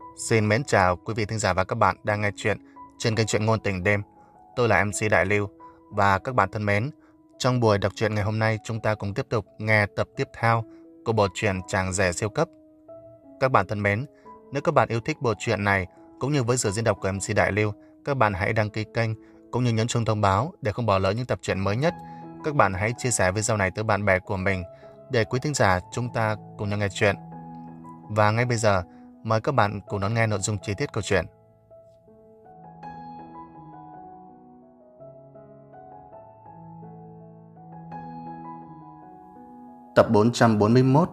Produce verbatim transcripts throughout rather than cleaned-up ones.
Xin mến chào quý vị thính giả và các bạn đang nghe chuyện trên kênh truyện ngôn tình đêm. Tôi là em xê Đại Lưu và các bạn thân mến, trong buổi đọc truyện ngày hôm nay chúng ta cùng tiếp tục nghe tập tiếp theo của bộ truyện Chàng rể siêu cấp. Các bạn thân mến, nếu các bạn yêu thích bộ truyện này cũng như với sự diễn đọc của em xê Đại Lưu, các bạn hãy đăng ký kênh cũng như nhấn chuông thông báo để không bỏ lỡ những tập truyện mới nhất. Các bạn hãy chia sẻ video này tới bạn bè của mình để quý thính giả chúng ta cùng nhau nghe chuyện. Và ngay bây giờ, mời các bạn cùng đón nghe nội dung chi tiết câu chuyện. Tập bốn trăm bốn mươi mốt.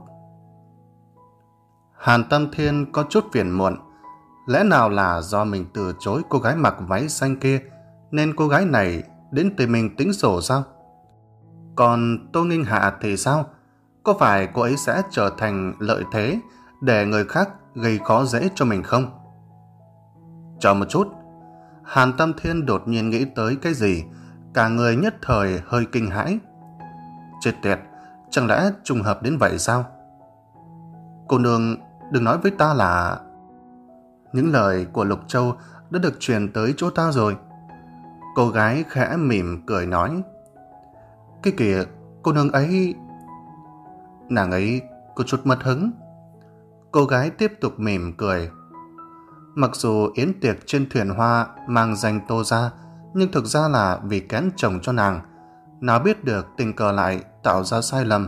Hàn Tam Thiên có chút phiền muộn. Lẽ nào là do mình từ chối cô gái mặc váy xanh kia nên cô gái này đến tìm mình tính sổ sao? Còn Tô Nghinh Hạ thì sao? Có phải cô ấy sẽ trở thành lợi thế để người khác gây khó dễ cho mình không? Chờ một chút. Hàn Tam Thiên đột nhiên nghĩ tới cái gì, cả người nhất thời hơi kinh hãi. Chết tiệt, chẳng lẽ trùng hợp đến vậy sao? Cô nương đừng nói với ta là... Những lời của Lục Châu đã được truyền tới chỗ ta rồi. Cô gái khẽ mỉm cười nói. Cái kìa, cô nương ấy... Nàng ấy có chút mất hứng. Cô gái tiếp tục mỉm cười. Mặc dù yến tiệc trên thuyền hoa mang danh Tô ra, nhưng thực ra là vì kén chồng cho nàng. Nào biết được tình cờ lại tạo ra sai lầm.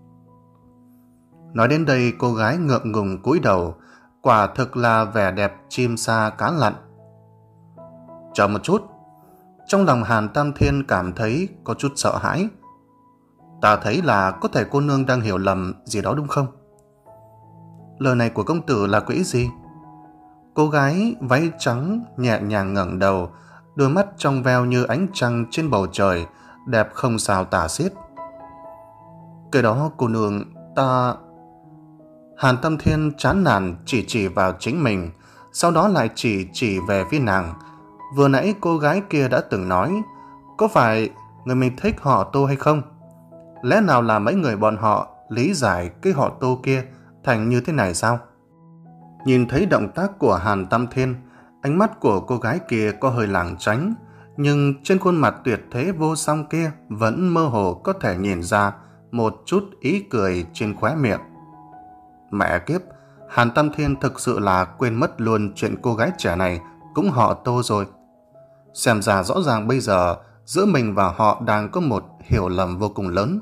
Nói đến đây, cô gái ngượng ngùng cúi đầu, quả thực là vẻ đẹp chim sa cá lặn. Chờ một chút. Trong lòng Hàn Tam Thiên cảm thấy có chút sợ hãi. Ta thấy là có thể cô nương đang hiểu lầm gì đó đúng không? Lời này của công tử là quỹ gì? Cô gái váy trắng nhẹ nhàng ngẩng đầu, đôi mắt trong veo như ánh trăng trên bầu trời, đẹp không sao tả xiết. Cái đó cô nương, ta... Hàn Tam Thiên chán nản chỉ chỉ vào chính mình, sau đó lại chỉ chỉ về phía nàng. Vừa nãy cô gái kia đã từng nói, có phải người mình thích họ Tô hay không? Lẽ nào là mấy người bọn họ lý giải cái họ Tô kia thành như thế này sao? Nhìn thấy động tác của Hàn Tam Thiên, ánh mắt của cô gái kia có hơi lảng tránh, nhưng trên khuôn mặt tuyệt thế vô song kia vẫn mơ hồ có thể nhìn ra một chút ý cười trên khóe miệng. Mẹ kiếp, Hàn Tam Thiên thực sự là quên mất luôn chuyện cô gái trẻ này cũng họ Tô rồi. Xem ra rõ ràng bây giờ giữa mình và họ đang có một hiểu lầm vô cùng lớn.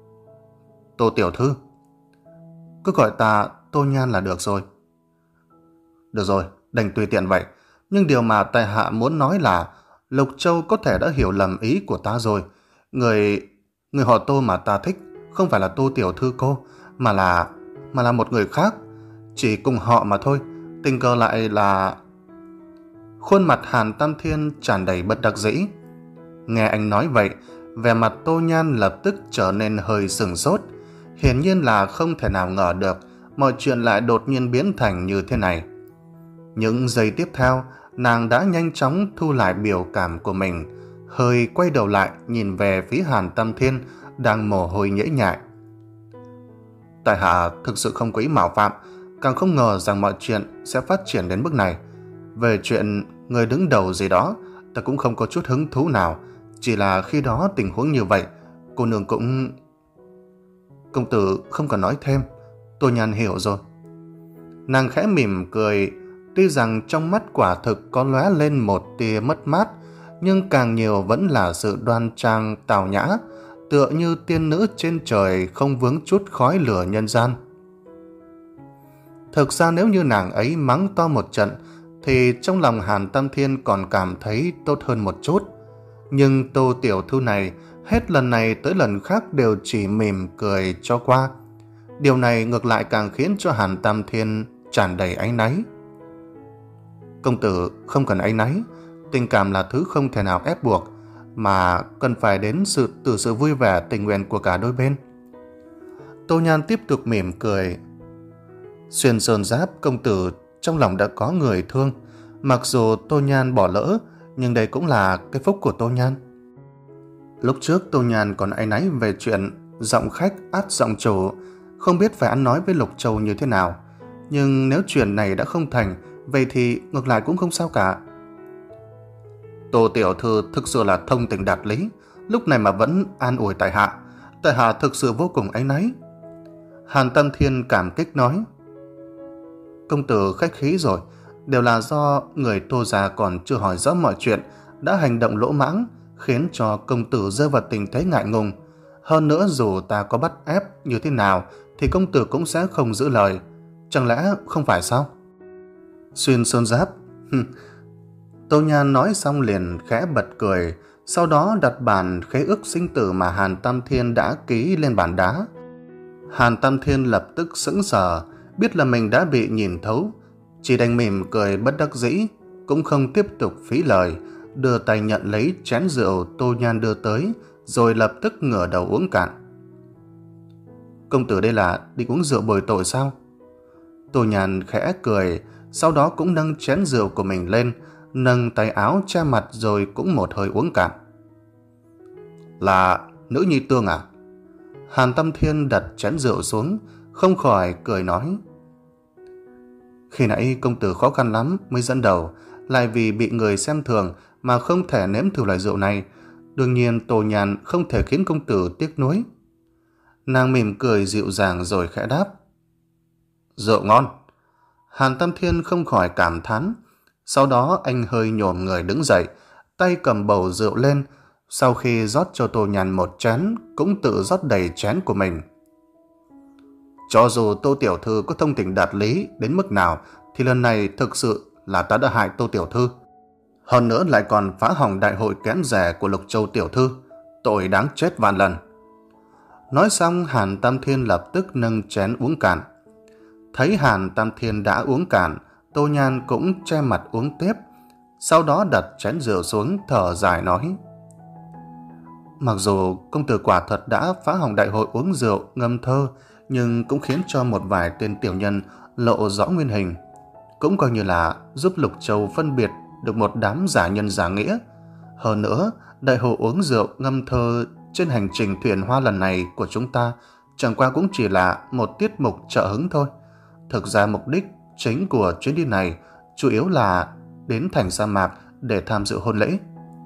Tô tiểu thư. Cứ gọi ta Tô Nhan là được rồi. Được rồi, đành tùy tiện vậy. Nhưng điều mà tại hạ muốn nói là Lục Châu có thể đã hiểu lầm ý của ta rồi. Người... Người họ Tô mà ta thích không phải là Tô tiểu thư cô, mà là... mà là một người khác. Chỉ cùng họ mà thôi. Tình cờ lại là... Khuôn mặt Hàn Tam Thiên tràn đầy bất đắc dĩ. Nghe anh nói vậy, vẻ mặt Tô Nhan lập tức trở nên hơi sừng sốt. Hiển nhiên là không thể nào ngờ được mọi chuyện lại đột nhiên biến thành như thế này. Những giây tiếp theo, nàng đã nhanh chóng thu lại biểu cảm của mình, hơi quay đầu lại nhìn về phía Hàn Tam Thiên đang mồ hôi nhễ nhại. Tại hạ thực sự không có ý mạo phạm, càng không ngờ rằng mọi chuyện sẽ phát triển đến mức này. Về chuyện người đứng đầu gì đó, ta cũng không có chút hứng thú nào. Chỉ là khi đó tình huống như vậy, cô nương cũng... Công tử không cần nói thêm, Tô Nhan hiểu rồi. Nàng khẽ mỉm cười, tuy rằng trong mắt quả thực có lóe lên một tia mất mát, nhưng càng nhiều vẫn là sự đoan trang tào nhã, tựa như tiên nữ trên trời không vướng chút khói lửa nhân gian. Thực ra nếu như nàng ấy mắng to một trận, thì trong lòng Hàn Tam Thiên còn cảm thấy tốt hơn một chút. Nhưng Tô tiểu thư này hết lần này tới lần khác đều chỉ mỉm cười cho qua. Điều này ngược lại càng khiến cho Hàn Tam Thiên tràn đầy áy náy. Công tử không cần áy náy, tình cảm là thứ không thể nào ép buộc, mà cần phải đến sự từ sự vui vẻ tình nguyện của cả đôi bên. Tô Nhan tiếp tục mỉm cười. Xuyên sơn giáp, công tử trong lòng đã có người thương. Mặc dù Tô Nhan bỏ lỡ, nhưng đây cũng là cái phúc của Tô Nhan. Lúc trước Tô Nhan còn áy náy về chuyện giọng khách át giọng chủ, không biết phải ăn nói với Lục Châu như thế nào. Nhưng nếu chuyện này đã không thành vậy thì ngược lại cũng không sao cả. Tô tiểu thư thực sự là thông tình đạt lý, lúc này mà vẫn an ủi tại hạ. Tại hạ thực sự vô cùng áy náy. Hàn Tam Thiên cảm kích nói. Công tử khách khí rồi, đều là do người Tô gia còn chưa hỏi rõ mọi chuyện, đã hành động lỗ mãng, khiến cho công tử rơi vào tình thế ngại ngùng. Hơn nữa dù ta có bắt ép như thế nào thì công tử cũng sẽ không giữ lời. Chẳng lẽ không phải sao? Xuyên Sơn Giáp. Tô Nhan nói xong liền khẽ bật cười, sau đó đặt bản khế ước sinh tử mà Hàn Tam Thiên đã ký lên bàn đá. Hàn Tam Thiên lập tức sững sờ, biết là mình đã bị nhìn thấu, chỉ đành mỉm cười bất đắc dĩ, cũng không tiếp tục phí lời, đưa tay nhận lấy chén rượu Tô Nhan đưa tới, rồi lập tức ngửa đầu uống cạn. Công tử đây là định uống rượu bồi tội sao? Tô Nhan khẽ cười, sau đó cũng nâng chén rượu của mình lên, nâng tay áo che mặt rồi cũng một hơi uống cạn. Là nữ nhi tương à? Hàn Tam Thiên đặt chén rượu xuống, không khỏi cười nói. Khi nãy công tử khó khăn lắm mới dẫn đầu, lại vì bị người xem thường mà không thể nếm thử loại rượu này. Đương nhiên Tô Nhan không thể khiến công tử tiếc nuối. Nàng mỉm cười dịu dàng rồi khẽ đáp. Rượu ngon. Hàn Tam Thiên không khỏi cảm thán. Sau đó anh hơi nhổm người đứng dậy, tay cầm bầu rượu lên. Sau khi rót cho Tô Nhan một chén, cũng tự rót đầy chén của mình. Cho dù Tô tiểu thư có thông tình đạt lý đến mức nào, thì lần này thực sự là ta đã hại Tô tiểu thư. Hơn nữa lại còn phá hỏng đại hội kén rẻ của Lục Châu tiểu thư, tội đáng chết vạn lần. Nói xong Hàn Tam Thiên lập tức nâng chén uống cạn. Thấy Hàn Tam Thiên đã uống cạn, Tô Nhan cũng che mặt uống tiếp, sau đó đặt chén rượu xuống thở dài nói. Mặc dù công tử quả thật đã phá hỏng đại hội uống rượu ngâm thơ, nhưng cũng khiến cho một vài tên tiểu nhân lộ rõ nguyên hình, cũng coi như là giúp Lục Châu phân biệt được một đám giả nhân giả nghĩa. Hơn nữa, đại hội uống rượu ngâm thơ trên hành trình thuyền hoa lần này của chúng ta chẳng qua cũng chỉ là một tiết mục trợ hứng thôi. Thực ra mục đích chính của chuyến đi này chủ yếu là đến thành sa mạc để tham dự hôn lễ.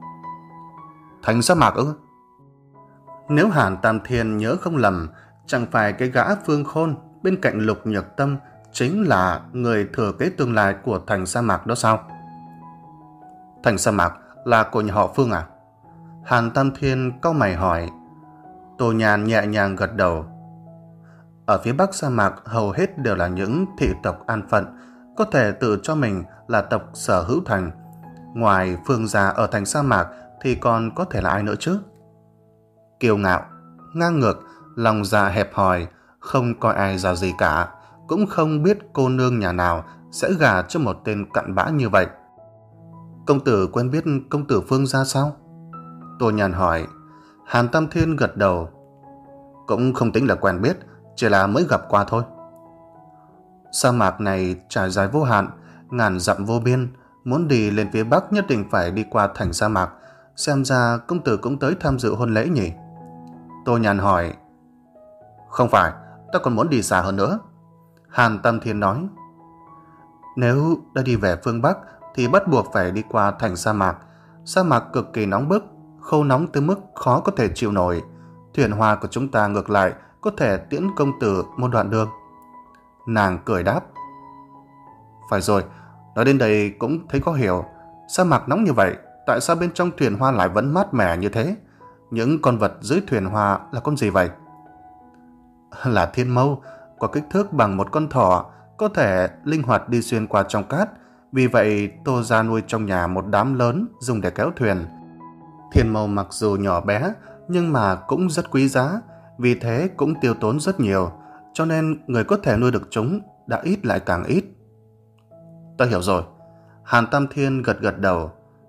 Thành sa mạc ư? Nếu Hàn Tam Thiên nhớ không lầm, chẳng phải cái gã Phương Khôn bên cạnh Lục Nhược Tâm chính là người thừa kế tương lai của thành sa mạc đó sao? Thành sa mạc là của nhà họ Phương à? Hàn Tam Thiên cau mày hỏi. Tô Nhan nhẹ nhàng gật đầu. Ở phía bắc sa mạc hầu hết đều là những thị tộc an phận, có thể tự cho mình là tộc sở hữu thành. Ngoài Phương gia ở thành sa mạc thì còn có thể là ai nữa chứ? Kiêu ngạo, ngang ngược, lòng dạ hẹp hòi, không coi ai ra gì cả, cũng không biết cô nương nhà nào sẽ gả cho một tên cặn bã như vậy. Công tử quen biết công tử Phương gia sao? Tô Nhan hỏi. Hàn Tam Thiên gật đầu. Cũng không tính là quen biết, chỉ là mới gặp qua thôi. Sa mạc này trải dài vô hạn, ngàn dặm vô biên, muốn đi lên phía bắc nhất định phải đi qua thành sa mạc. Xem ra công tử cũng tới tham dự hôn lễ nhỉ? Tô Nhan hỏi. Không phải, ta còn muốn đi xa hơn nữa. Hàn Tam Thiên nói. Nếu đã đi về phương Bắc thì bắt buộc phải đi qua thành sa mạc. Sa mạc cực kỳ nóng bức, khô nóng tới mức khó có thể chịu nổi. Thuyền hoa của chúng ta ngược lại có thể tiễn công tử một đoạn đường. Nàng cười đáp. Phải rồi, nói đến đây cũng thấy khó hiểu. Sa mạc nóng như vậy, tại sao bên trong thuyền hoa lại vẫn mát mẻ như thế? Những con vật dưới thuyền hoa là con gì vậy? Là thiên mâu, có kích thước bằng một con thỏ, có thể linh hoạt đi xuyên qua trong cát. Vì vậy Tô gia nuôi trong nhà một đám lớn dùng để kéo thuyền. Thiên mâu mặc dù nhỏ bé nhưng mà cũng rất quý giá, vì thế cũng tiêu tốn rất nhiều, cho nên người có thể nuôi được chúng đã ít lại càng ít. Ta hiểu rồi. Hàn Tam Thiên gật gật đầu.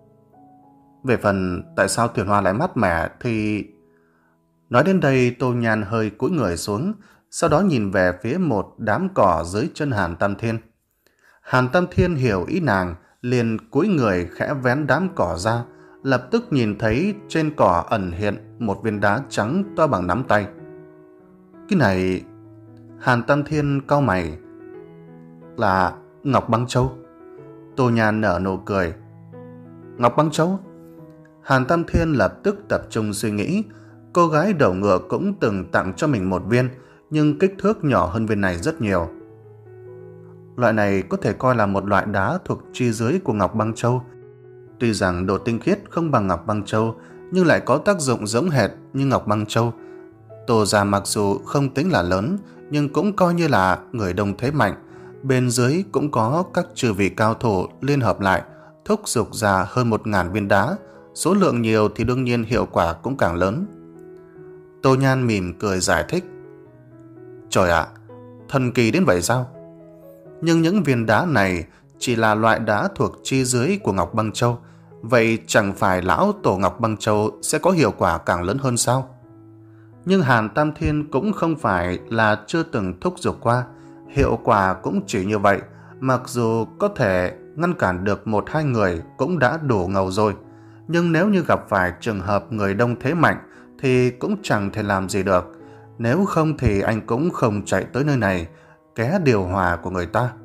Về phần tại sao thuyền hoa lại mát mẻ thì... Nói đến đây Tô Nhan hơi cúi người xuống, sau đó nhìn về phía một đám cỏ dưới chân Hàn Tam Thiên. Hàn Tam Thiên hiểu ý nàng, liền cúi người khẽ vén đám cỏ ra, lập tức nhìn thấy trên cỏ ẩn hiện một viên đá trắng to bằng nắm tay. Cái này... Hàn Tam Thiên cau mày. Là Ngọc Băng Châu. Tô Nhan nở nụ cười. Ngọc Băng Châu? Hàn Tam Thiên lập tức tập trung suy nghĩ. Cô gái đầu ngựa cũng từng tặng cho mình một viên, nhưng kích thước nhỏ hơn viên này rất nhiều. Loại này có thể coi là một loại đá thuộc chi dưới của Ngọc Băng Châu. Tuy rằng độ tinh khiết không bằng Ngọc Băng Châu, nhưng lại có tác dụng giống hệt như Ngọc Băng Châu. Tô gia mặc dù không tính là lớn, nhưng cũng coi như là người đông thế mạnh. Bên dưới cũng có các chư vị cao thủ liên hợp lại, thúc giục ra hơn một ngàn viên đá. Số lượng nhiều thì đương nhiên hiệu quả cũng càng lớn. Tô Nhan mỉm cười giải thích. Trời ạ, thần kỳ đến vậy sao? Nhưng những viên đá này chỉ là loại đá thuộc chi dưới của Ngọc Băng Châu. Vậy chẳng phải lão tổ Ngọc Băng Châu sẽ có hiệu quả càng lớn hơn sao? Nhưng Hàn Tam Thiên cũng không phải là chưa từng thúc giục qua. Hiệu quả cũng chỉ như vậy. Mặc dù có thể ngăn cản được một hai người cũng đã đủ ngầu rồi. Nhưng nếu như gặp phải trường hợp người đông thế mạnh thì cũng chẳng thể làm gì được. Nếu không thì anh cũng không chạy tới nơi này ké điều hòa của người ta.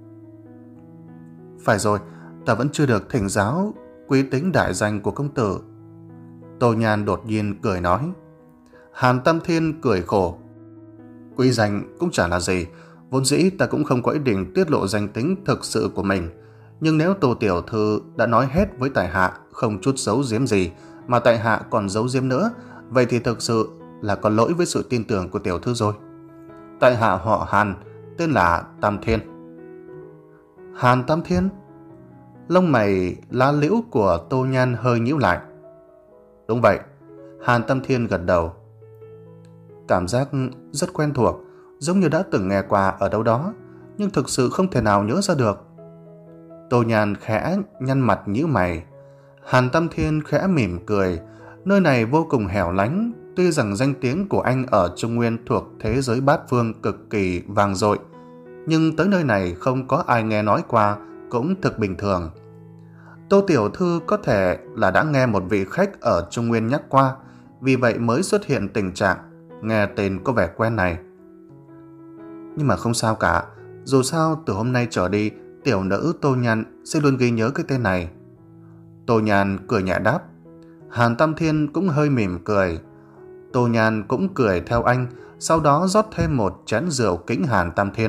Phải rồi, ta vẫn chưa được thỉnh giáo quý tính đại danh của công tử. Tô Nhan đột nhiên cười nói. Hàn Tam Thiên cười khổ. Quý danh cũng chả là gì. Vốn dĩ ta cũng không có ý định tiết lộ danh tính thực sự của mình. Nhưng nếu Tô tiểu thư đã nói hết với tại hạ không chút giấu giếm gì, mà tại hạ còn giấu giếm nữa, vậy thì thực sự là có lỗi với sự tin tưởng của tiểu thư rồi. Tại hạ họ Hàn, tên là Tam Thiên. Hàn Tam Thiên? Lông mày lá liễu của Tô Nhan hơi nhíu lại. Đúng vậy. Hàn Tam Thiên gật đầu. Cảm giác rất quen thuộc, giống như đã từng nghe qua ở đâu đó, nhưng thực sự không thể nào nhớ ra được. Tô Nhan khẽ nhăn mặt nhíu mày. Hàn Tam Thiên khẽ mỉm cười. Nơi này vô cùng hẻo lánh. Tuy rằng danh tiếng của anh ở Trung Nguyên thuộc thế giới bát phương cực kỳ vang dội, nhưng tới nơi này không có ai nghe nói qua cũng thực bình thường. Tô tiểu thư có thể là đã nghe một vị khách ở Trung Nguyên nhắc qua, vì vậy mới xuất hiện tình trạng nghe tên có vẻ quen này. Nhưng mà không sao cả, dù sao từ hôm nay trở đi, tiểu nữ Tô Nhan sẽ luôn ghi nhớ cái tên này. Tô Nhan cười nhẹ đáp. Hàn Tam Thiên cũng hơi mỉm cười. Tô Nhan cũng cười theo anh, sau đó rót thêm một chén rượu kính Hàn Tam Thiên.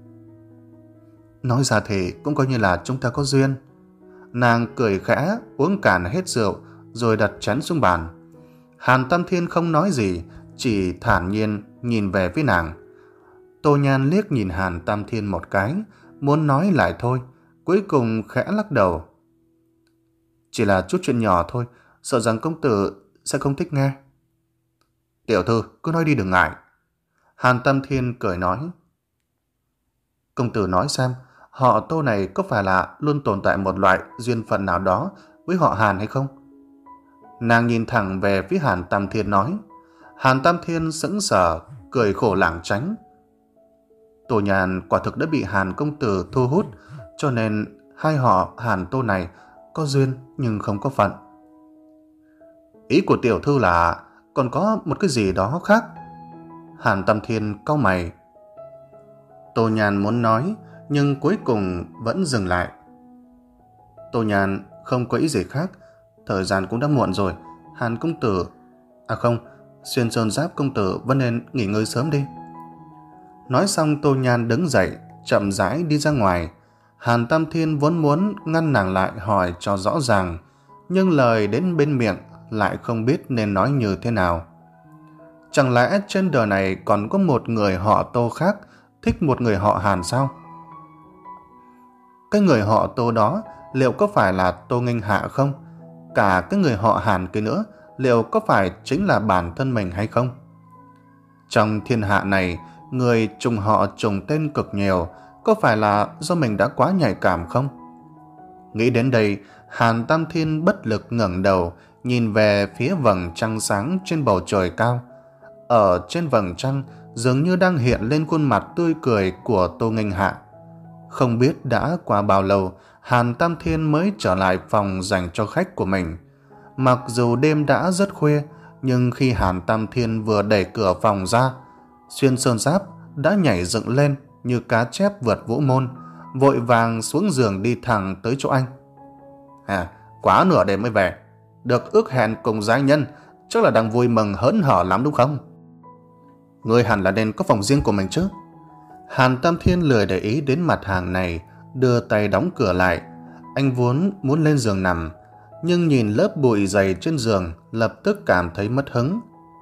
Nói ra thì cũng coi như là chúng ta có duyên. Nàng cười khẽ uống cạn hết rượu rồi đặt chén xuống bàn. Hàn Tam Thiên không nói gì, chỉ thản nhiên nhìn về phía nàng. Tô Nhan liếc nhìn Hàn Tam Thiên một cái, muốn nói lại thôi, cuối cùng khẽ lắc đầu. Chỉ là chút chuyện nhỏ thôi, sợ rằng công tử sẽ không thích nghe. Tiểu thư cứ nói đi đừng ngại. Hàn Tam Thiên cười nói. Công tử nói xem, họ Tô này có phải là luôn tồn tại một loại duyên phận nào đó với họ Hàn hay không? Nàng nhìn thẳng về phía Hàn Tam Thiên nói. Hàn Tam Thiên sững sờ, cười khổ lảng tránh. Tô Nhan quả thực đã bị Hàn công tử thu hút, cho nên hai họ Hàn Tô này có duyên nhưng không có phận. Ý của tiểu thư là còn có một cái gì đó khác? Hàn Tam Thiên cau mày. Tô Nhan muốn nói, nhưng cuối cùng vẫn dừng lại. Tô Nhan không có ý gì khác, thời gian cũng đã muộn rồi. Hàn công tử, à không, Xuyên Sơn Giáp công tử vẫn nên nghỉ ngơi sớm đi. Nói xong Tô Nhan đứng dậy, chậm rãi đi ra ngoài. Hàn Tam Thiên vốn muốn ngăn nàng lại hỏi cho rõ ràng, nhưng lời đến bên miệng lại không biết nên nói như thế nào. Chẳng lẽ trên đời này còn có một người họ Tô khác thích một người họ Hàn sao? Cái người họ Tô đó liệu có phải là Tô Nghênh Hạ không? Cả cái người họ Hàn kia nữa liệu có phải chính là bản thân mình hay không? Trong thiên hạ này, người trùng họ trùng tên cực nhiều, có phải là do mình đã quá nhạy cảm không? Nghĩ đến đây, Hàn Tam Thiên bất lực ngẩng đầu, nhìn về phía vầng trăng sáng trên bầu trời cao. Ở trên vầng trăng dường như đang hiện lên khuôn mặt tươi cười của Tô Nghênh Hạ. Không biết đã qua bao lâu, Hàn Tam Thiên mới trở lại phòng dành cho khách của mình. Mặc dù đêm đã rất khuya, nhưng khi Hàn Tam Thiên vừa đẩy cửa phòng ra, Xuyên Sơn Giáp đã nhảy dựng lên như cá chép vượt vũ môn, vội vàng xuống giường đi thẳng tới chỗ anh. À, quá nửa đêm mới về, được ước hẹn cùng giai nhân, chắc là đang vui mừng hớn hở lắm đúng không? Ngươi hẳn là nên có phòng riêng của mình chứ. Hàn Tam Thiên lười để ý đến mặt hàng này, đưa tay đóng cửa lại. Anh vốn muốn lên giường nằm, nhưng nhìn lớp bụi dày trên giường, lập tức cảm thấy mất hứng.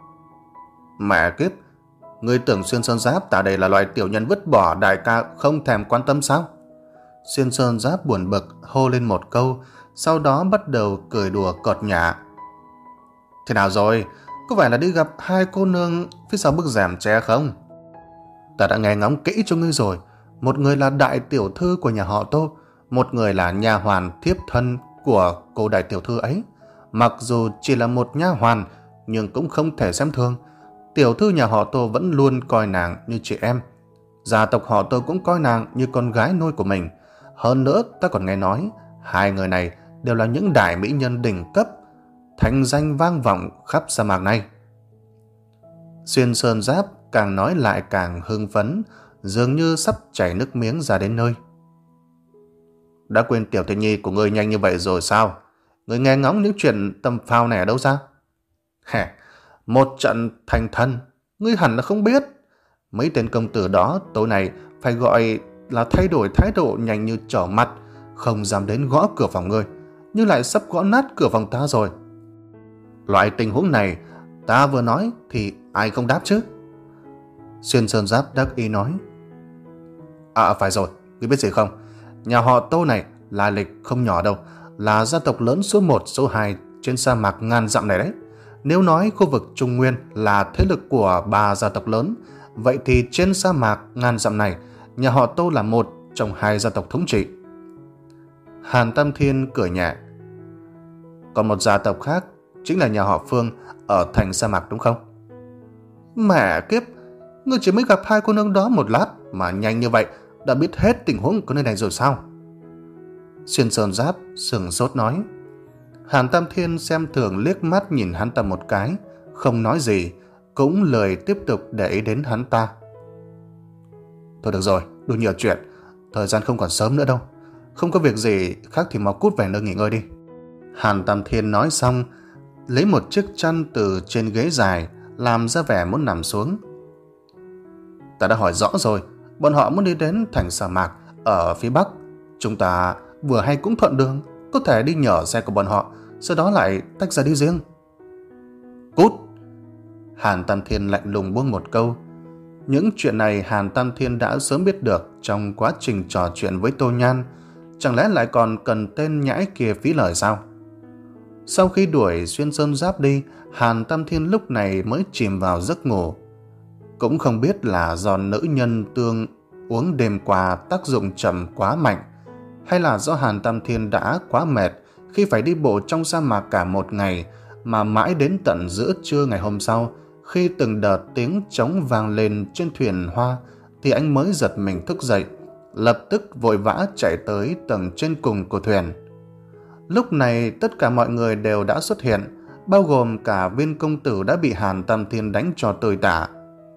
Mẹ kiếp, ngươi tưởng Xuyên Sơn Giáp tại đây là loài tiểu nhân vứt bỏ đại ca không thèm quan tâm sao? Xuyên Sơn Giáp buồn bực hô lên một câu, sau đó bắt đầu cười đùa cợt nhả. Thế nào rồi, có phải là đi gặp hai cô nương phía sau bức rèm tre không? Ta đã nghe ngóng kỹ cho ngươi rồi, một người là đại tiểu thư của nhà họ Tô, một người là nha hoàn thiếp thân của cô đại tiểu thư ấy. Mặc dù chỉ là một nha hoàn, nhưng cũng không thể xem thường. Tiểu thư nhà họ Tô vẫn luôn coi nàng như chị em. Gia tộc họ Tô cũng coi nàng như con gái nuôi của mình. Hơn nữa, ta còn nghe nói hai người này đều là những đại mỹ nhân đỉnh cấp, thành danh vang vọng khắp sa mạc này. Xuyên Sơn Giáp càng nói lại càng hưng phấn, dường như sắp chảy nước miếng ra đến nơi. Đã quên tiểu Thiên Nhi của ngươi nhanh như vậy rồi sao? Ngươi nghe ngóng những chuyện tầm phao này ở đâu ra? Hả, một trận thành thân, ngươi hẳn là không biết. Mấy tên công tử đó tối nay phải gọi là thay đổi thái độ nhanh như trở mặt, không dám đến gõ cửa phòng ngươi, nhưng lại sắp gõ nát cửa phòng ta rồi. Loại tình huống này ta vừa nói thì ai không đáp chứ? Xuyên Sơn Giáp đắc ý nói. À phải rồi, ngươi biết gì không? Nhà họ Tô này là lịch không nhỏ đâu, là gia tộc lớn số một số hai trên sa mạc ngàn dặm này đấy. Nếu nói khu vực Trung Nguyên là thế lực của ba gia tộc lớn, vậy thì trên sa mạc ngàn dặm này, nhà họ Tô là một trong hai gia tộc thống trị. Hàn Tam Thiên cười nhẹ. Còn một gia tộc khác chính là nhà họ Phương ở thành sa mạc đúng không? Mẹ kiếp, ngươi chỉ mới gặp hai cô nương đó một lát mà nhanh như vậy đã biết hết tình huống của nơi này rồi sao? Xuyên Sơn Giáp sừng sốt nói. Hàn Tam Thiên xem thường liếc mắt nhìn hắn ta một cái, không nói gì, cũng lười tiếp tục để ý đến hắn ta. Thôi được rồi, đủ nhiều chuyện, thời gian không còn sớm nữa đâu. Không có việc gì khác thì mau cút về nơi nghỉ ngơi đi. Hàn Tam Thiên nói xong, lấy một chiếc chăn từ trên ghế dài, làm ra vẻ muốn nằm xuống. Ta đã hỏi rõ rồi, bọn họ muốn đi đến thành sa mạc ở phía bắc. Chúng ta vừa hay cũng thuận đường, có thể đi nhờ xe của bọn họ, sau đó lại tách ra đi riêng. Cút! Hàn Tam Thiên lạnh lùng buông một câu. Những chuyện này Hàn Tam Thiên đã sớm biết được trong quá trình trò chuyện với Tô Nhan, chẳng lẽ lại còn cần tên nhãi kia phí lời sao? Sau khi đuổi Xuyên Sơn Giáp đi, Hàn Tam Thiên lúc này mới chìm vào giấc ngủ. Cũng không biết là do nữ nhân tương uống đêm qua tác dụng chậm quá mạnh, hay là do Hàn Tam Thiên đã quá mệt khi phải đi bộ trong sa mạc cả một ngày, mà mãi đến tận giữa trưa ngày hôm sau, khi từng đợt tiếng trống vang lên trên thuyền hoa, thì anh mới giật mình thức dậy, lập tức vội vã chạy tới tầng trên cùng của thuyền. Lúc này tất cả mọi người đều đã xuất hiện, bao gồm cả Viên công tử đã bị Hàn Tam Thiên đánh cho tơi tả.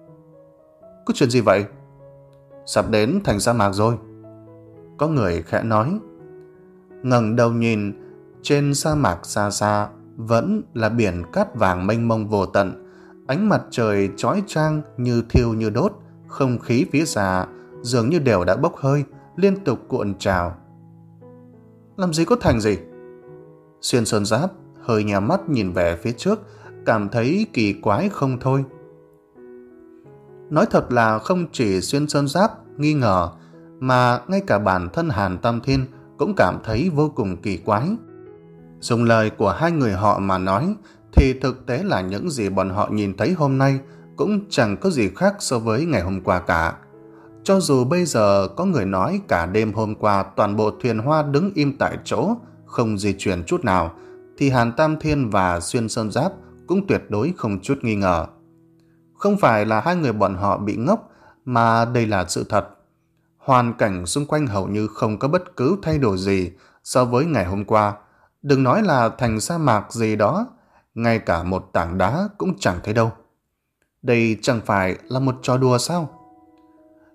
Có chuyện gì vậy? Sắp đến thành sa mạc rồi, có người khẽ nói. Ngẩng đầu nhìn, trên sa mạc xa xa vẫn là biển cát vàng mênh mông vô tận, ánh mặt trời chói chang như thiêu như đốt, không khí phía xa dường như đều đã bốc hơi, liên tục cuộn trào. Làm gì có thành gì? Xuyên Sơn Giáp hơi nhắm mắt nhìn về phía trước, cảm thấy kỳ quái không thôi. Nói thật là không chỉ Xuyên Sơn Giáp nghi ngờ, mà ngay cả bản thân Hàn Tam Thiên cũng cảm thấy vô cùng kỳ quái. Dùng lời của hai người họ mà nói, thì thực tế là những gì bọn họ nhìn thấy hôm nay cũng chẳng có gì khác so với ngày hôm qua cả. Cho dù bây giờ có người nói cả đêm hôm qua toàn bộ thuyền hoa đứng im tại chỗ, không di chuyển chút nào, thì Hàn Tam Thiên và Xuyên Sơn Giáp cũng tuyệt đối không chút nghi ngờ. Không phải là hai người bọn họ bị ngốc, mà đây là sự thật. Hoàn cảnh xung quanh hầu như không có bất cứ thay đổi gì so với ngày hôm qua. Đừng nói là thành sa mạc gì đó, ngay cả một tảng đá cũng chẳng thấy đâu. Đây chẳng phải là một trò đùa sao?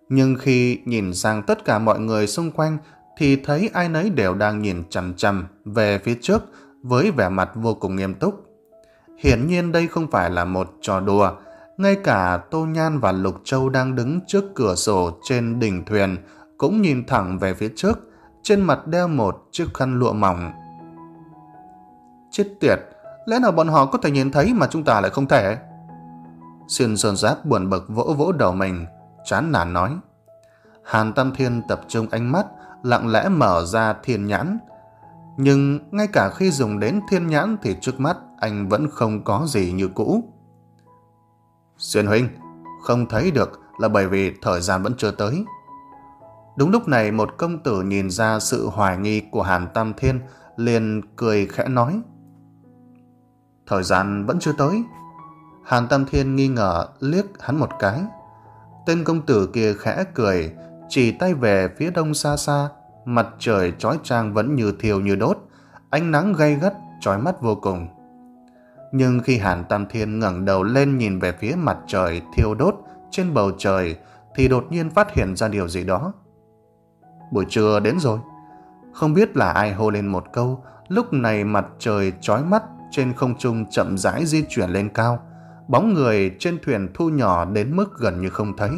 Nhưng khi nhìn sang tất cả mọi người xung quanh thì thấy ai nấy đều đang nhìn chằm chằm về phía trước với vẻ mặt vô cùng nghiêm túc. Hiển nhiên đây không phải là một trò đùa. Ngay cả Tô Nhan và Lục Châu đang đứng trước cửa sổ trên đỉnh thuyền cũng nhìn thẳng về phía trước, trên mặt đeo một chiếc khăn lụa mỏng. Chết tiệt, lẽ nào bọn họ có thể nhìn thấy mà chúng ta lại không thể? Xuyên Sơn Giáp buồn bực vỗ vỗ đầu mình, chán nản nói. Hàn Tam Thiên tập trung ánh mắt, lặng lẽ mở ra thiên nhãn. Nhưng ngay cả khi dùng đến thiên nhãn thì trước mắt anh vẫn không có gì như cũ. Xuyên huynh, không thấy được là bởi vì thời gian vẫn chưa tới. Đúng lúc này một công tử nhìn ra sự hoài nghi của Hàn Tam Thiên, liền cười khẽ nói. Thời gian vẫn chưa tới? Hàn Tam Thiên nghi ngờ liếc hắn một cái. Tên công tử kia khẽ cười, chỉ tay về phía đông xa xa. Mặt trời chói chang vẫn như thiêu như đốt, ánh nắng gay gắt chói mắt vô cùng. Nhưng khi Hàn Tam Thiên ngẩng đầu lên nhìn về phía mặt trời thiêu đốt trên bầu trời thì đột nhiên phát hiện ra điều gì đó. Buổi trưa đến rồi. Không biết là ai hô lên một câu. Lúc này mặt trời chói mắt trên không trung chậm rãi di chuyển lên cao. Bóng người trên thuyền thu nhỏ đến mức gần như không thấy.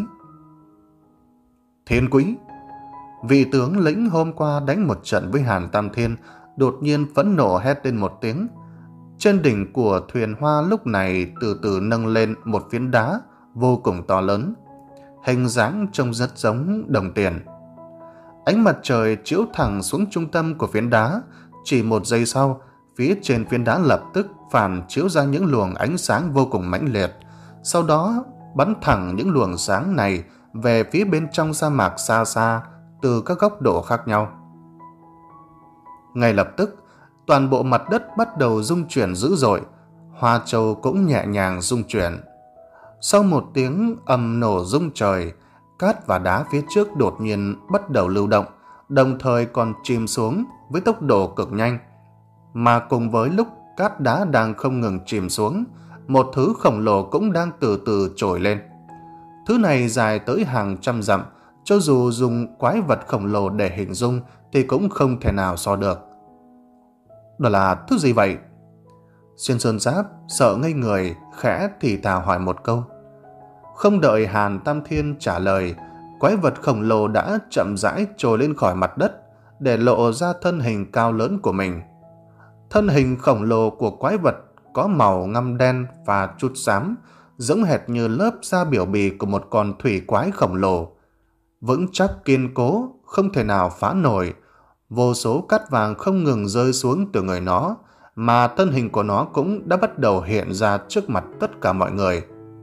Thiên Quý, vị tướng lĩnh hôm qua đánh một trận với Hàn Tam Thiên, đột nhiên phẫn nộ hét lên một tiếng. Trên đỉnh của thuyền hoa lúc này từ từ nâng lên một phiến đá vô cùng to lớn, hình dáng trông rất giống đồng tiền. Ánh mặt trời chiếu thẳng xuống trung tâm của phiến đá. Chỉ một giây sau, phía trên phiến đá lập tức phản chiếu ra những luồng ánh sáng vô cùng mãnh liệt, sau đó bắn thẳng những luồng sáng này về phía bên trong sa mạc xa xa từ các góc độ khác nhau. Ngay lập tức, toàn bộ mặt đất bắt đầu rung chuyển dữ dội, Hoa Châu cũng nhẹ nhàng rung chuyển. Sau một tiếng ầm nổ rung trời, cát và đá phía trước đột nhiên bắt đầu lưu động, đồng thời còn chìm xuống với tốc độ cực nhanh. Mà cùng với lúc cát đá đang không ngừng chìm xuống, một thứ khổng lồ cũng đang từ từ trồi lên. Thứ này dài tới hàng trăm dặm, cho dù dùng quái vật khổng lồ để hình dung thì cũng không thể nào so được. Đó là thứ gì vậy? Xuyên Sơn Giáp sợ ngây người, khẽ thì thào hỏi một câu. Không đợi Hàn Tam Thiên trả lời, quái vật khổng lồ đã chậm rãi trồi lên khỏi mặt đất, để lộ ra thân hình cao lớn của mình. Thân hình khổng lồ của quái vật có màu ngăm đen và chút xám, giống hệt như lớp da biểu bì của một con thủy quái khổng lồ. Vững chắc kiên cố, không thể nào phá nổi. Vô số cát vàng không ngừng rơi xuống từ người nó, mà thân hình của nó cũng đã bắt đầu hiện ra trước mặt tất cả mọi người.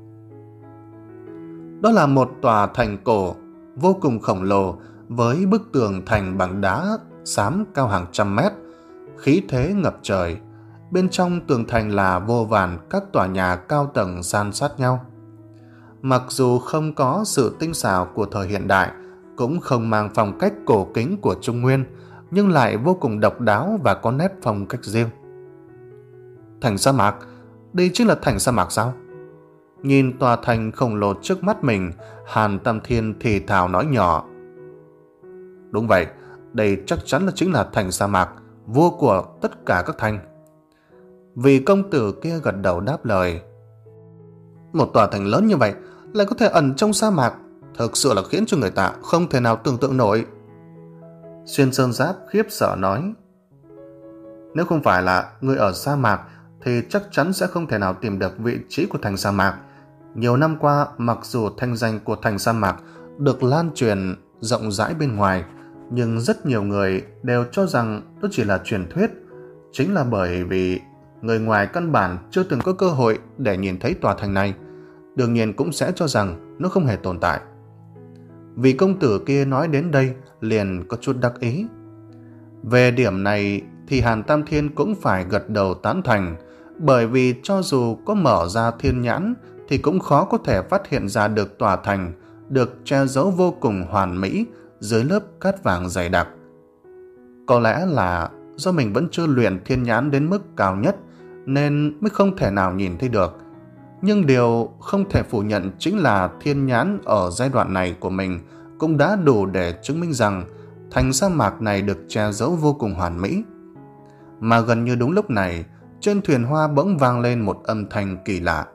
Đó là một tòa thành cổ vô cùng khổng lồ, với bức tường thành bằng đá xám cao hàng trăm mét, khí thế ngập trời. Bên trong tường thành là vô vàn các tòa nhà cao tầng san sát nhau. Mặc dù không có sự tinh xảo của thời hiện đại, cũng không mang phong cách cổ kính của Trung Nguyên, nhưng lại vô cùng độc đáo và có nét phong cách riêng. Thành sa mạc? Đây chính là thành sa mạc sao? Nhìn tòa thành khổng lồ trước mắt mình, Hàn Tam Thiên thì thào nói nhỏ. Đúng vậy, đây chắc chắn là chính là thành sa mạc, vua của tất cả các thành. Vị công tử kia gật đầu đáp lời. Một tòa thành lớn như vậy lại có thể ẩn trong sa mạc, thực sự là khiến cho người ta không thể nào tưởng tượng nổi. Xuyên Sơn Giáp khiếp sợ nói. Nếu không phải là người ở sa mạc thì chắc chắn sẽ không thể nào tìm được vị trí của thành sa mạc. Nhiều năm qua, mặc dù thanh danh của thành sa mạc được lan truyền rộng rãi bên ngoài, nhưng rất nhiều người đều cho rằng đó chỉ là truyền thuyết. Chính là bởi vì người ngoài căn bản chưa từng có cơ hội để nhìn thấy tòa thành này, đương nhiên cũng sẽ cho rằng nó không hề tồn tại. Vị công tử kia nói đến đây liền có chút đắc ý. Về điểm này thì Hàn Tam Thiên cũng phải gật đầu tán thành, bởi vì cho dù có mở ra thiên nhãn thì cũng khó có thể phát hiện ra được tòa thành được che giấu vô cùng hoàn mỹ dưới lớp cát vàng dày đặc. Có lẽ là do mình vẫn chưa luyện thiên nhãn đến mức cao nhất nên mới không thể nào nhìn thấy được. Nhưng điều không thể phủ nhận chính là thiên nhãn ở giai đoạn này của mình cũng đã đủ để chứng minh rằng thành sa mạc này được che giấu vô cùng hoàn mỹ. Mà gần như đúng lúc này, trên thuyền hoa bỗng vang lên một âm thanh kỳ lạ.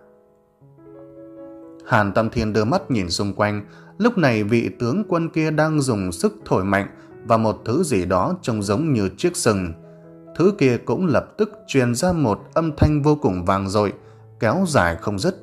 Hàn Tam Thiên đưa mắt nhìn xung quanh. Lúc này vị tướng quân kia đang dùng sức thổi mạnh vào một thứ gì đó trông giống như chiếc sừng. Thứ kia cũng lập tức truyền ra một âm thanh vô cùng vang dội, kéo dài không dứt.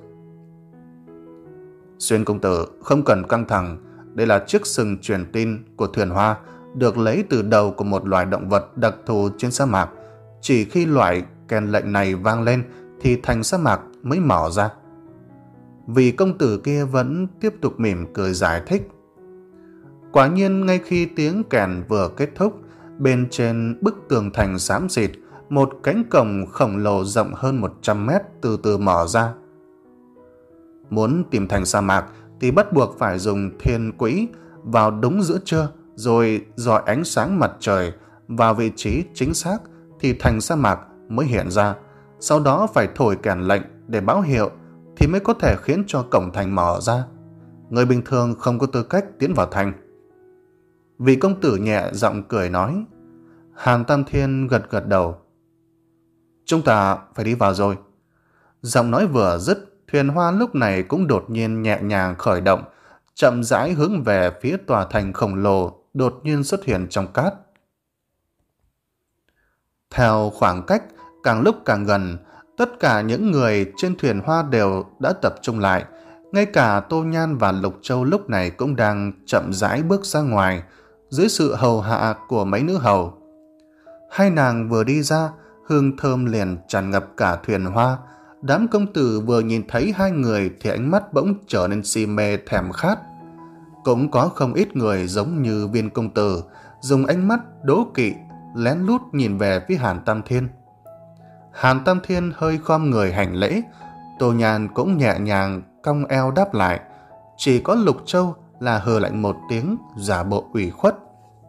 Xuyên công tử, không cần căng thẳng. Đây là chiếc sừng truyền tin của thuyền hoa, được lấy từ đầu của một loài động vật đặc thù trên sa mạc. Chỉ khi loại kèn lệnh này vang lên thì thành sa mạc mới mở ra. Vị công tử kia vẫn tiếp tục mỉm cười giải thích. Quả nhiên ngay khi tiếng kèn vừa kết thúc, bên trên bức tường thành xám xịt, một cánh cổng khổng lồ rộng hơn một trăm mét từ từ mở ra. Muốn tìm thành sa mạc thì bắt buộc phải dùng thiên quỹ vào đúng giữa trưa, rồi dọi ánh sáng mặt trời vào vị trí chính xác thì thành sa mạc mới hiện ra. Sau đó phải thổi kèn lệnh để báo hiệu thì mới có thể khiến cho cổng thành mở ra. Người bình thường không có tư cách tiến vào thành. Vị công tử nhẹ giọng cười nói. Hàn Tam Thiên gật gật đầu. Chúng ta phải đi vào rồi. Giọng nói vừa dứt, thuyền hoa lúc này cũng đột nhiên nhẹ nhàng khởi động, chậm rãi hướng về phía tòa thành khổng lồ đột nhiên xuất hiện trong cát. Theo khoảng cách càng lúc càng gần, tất cả những người trên thuyền hoa đều đã tập trung lại. Ngay cả Tô Nhan và Lục Châu lúc này cũng đang chậm rãi bước ra ngoài, dưới sự hầu hạ của mấy nữ hầu. Hai nàng vừa đi ra, hương thơm liền tràn ngập cả thuyền hoa. Đám công tử vừa nhìn thấy hai người thì ánh mắt bỗng trở nên si mê thèm khát. Cũng có không ít người giống như Viên công tử, dùng ánh mắt đố kỵ lén lút nhìn về phía Hàn Tam Thiên. Hàn Tam Thiên hơi khom người hành lễ, Tô Nhan cũng nhẹ nhàng cong eo đáp lại. Chỉ có Lục Châu là hừ lạnh một tiếng, giả bộ ủy khuất.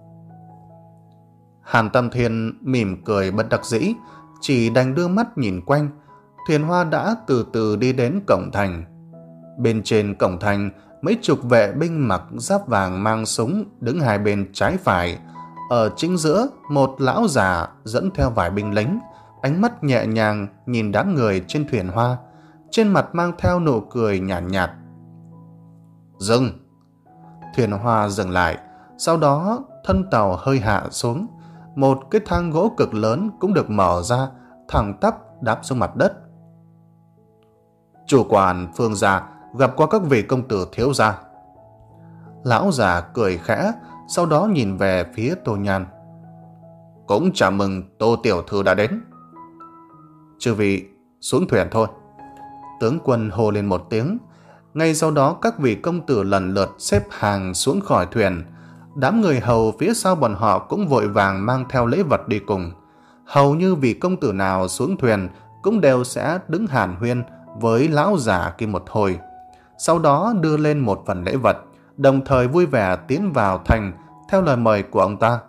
Hàn Tam Thiên mỉm cười bất đắc dĩ, chỉ đành đưa mắt nhìn quanh. Thuyền hoa đã từ từ đi đến cổng thành. Bên trên cổng thành, mấy chục vệ binh mặc giáp vàng mang súng đứng hai bên trái phải. Ở chính giữa, một lão già dẫn theo vài binh lính, ánh mắt nhẹ nhàng nhìn đám người trên thuyền hoa, trên mặt mang theo nụ cười nhàn nhạt, nhạt. Dừng! Thuyền hoa dừng lại, sau đó thân tàu hơi hạ xuống. Một cái thang gỗ cực lớn cũng được mở ra, thẳng tắp đáp xuống mặt đất. Chủ quản Phương gia gặp qua các vị công tử thiếu gia. Lão già cười khẽ, sau đó nhìn về phía Tô Nhan. Cũng chào mừng Tô tiểu thư đã đến. Chư vị xuống thuyền thôi. Tướng quân hô lên một tiếng. Ngay sau đó các vị công tử lần lượt xếp hàng xuống khỏi thuyền. Đám người hầu phía sau bọn họ cũng vội vàng mang theo lễ vật đi cùng. Hầu như vị công tử nào xuống thuyền cũng đều sẽ đứng hàn huyên với lão già kia một hồi, sau đó đưa lên một phần lễ vật, đồng thời vui vẻ tiến vào thành theo lời mời của ông ta.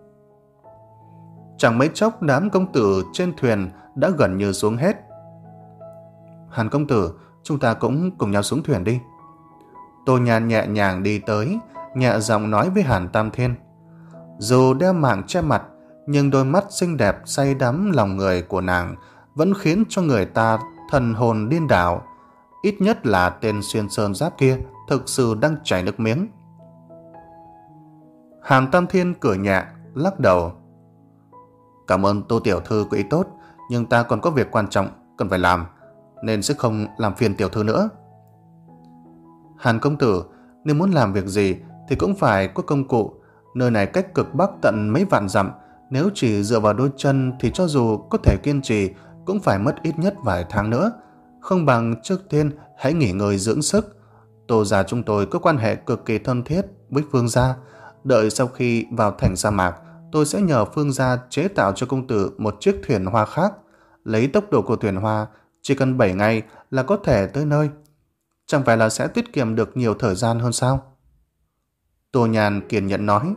Chẳng mấy chốc đám công tử trên thuyền đã gần như xuống hết. Hàn công tử, chúng ta cũng cùng nhau xuống thuyền đi. Tô Nhan nhẹ nhàng đi tới, nhẹ giọng nói với Hàn Tam Thiên. Dù đeo mạng che mặt, nhưng đôi mắt xinh đẹp say đắm lòng người của nàng vẫn khiến cho người ta thần hồn điên đảo. Ít nhất là tên xuyên sơn giáp kia thực sự đang chảy nước miếng. Hàn Tam Thiên cười nhẹ, lắc đầu. Cảm ơn Tô tiểu thư có ý tốt, nhưng ta còn có việc quan trọng cần phải làm, nên sẽ không làm phiền tiểu thư nữa. Hàn công tử, nếu muốn làm việc gì thì cũng phải có công cụ. Nơi này cách cực bắc tận mấy vạn dặm, nếu chỉ dựa vào đôi chân thì cho dù có thể kiên trì cũng phải mất ít nhất vài tháng nữa. Không bằng trước tiên hãy nghỉ ngơi dưỡng sức. Tô gia chúng tôi có quan hệ cực kỳ thân thiết với Phương gia. Đợi sau khi vào thành sa mạc, tôi sẽ nhờ Phương gia chế tạo cho công tử một chiếc thuyền hoa khác. Lấy tốc độ của thuyền hoa, chỉ cần bảy ngày là có thể tới nơi. Chẳng phải là sẽ tiết kiệm được nhiều thời gian hơn sao? Tô Nhan kiên nhẫn nói.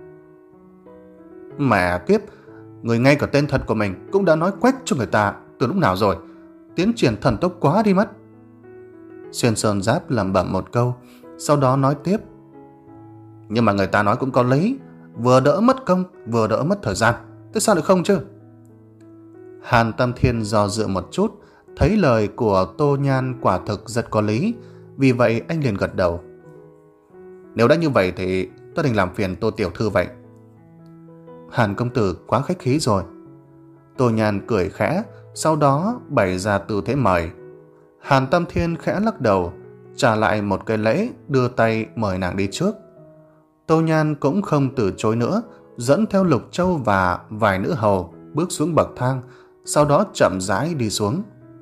Mẹ kiếp, người ngay cả tên thật của mình cũng đã nói quách cho người ta từ lúc nào rồi. Tiến triển thần tốc quá đi mất. Xuyên Sơn Giáp lẩm bẩm một câu, sau đó nói tiếp. Nhưng mà người ta nói cũng có lý, vừa đỡ mất công, vừa đỡ mất thời gian. Thế sao lại không chứ? Hàn Tam Thiên do dự một chút, thấy lời của Tô Nhan quả thực rất có lý, vì vậy anh liền gật đầu. Nếu đã như vậy thì tôi định làm phiền Tô tiểu thư vậy. Hàn công tử quá khách khí rồi. Tô Nhan cười khẽ, sau đó bày ra tư thế mời. Hàn Tam Thiên khẽ lắc đầu, trả lại một cái lễ, đưa tay mời nàng đi trước. Tô Nhan cũng không từ chối nữa, dẫn theo Lục Châu và vài nữ hầu bước xuống bậc thang, sau đó chậm rãi đi xuống.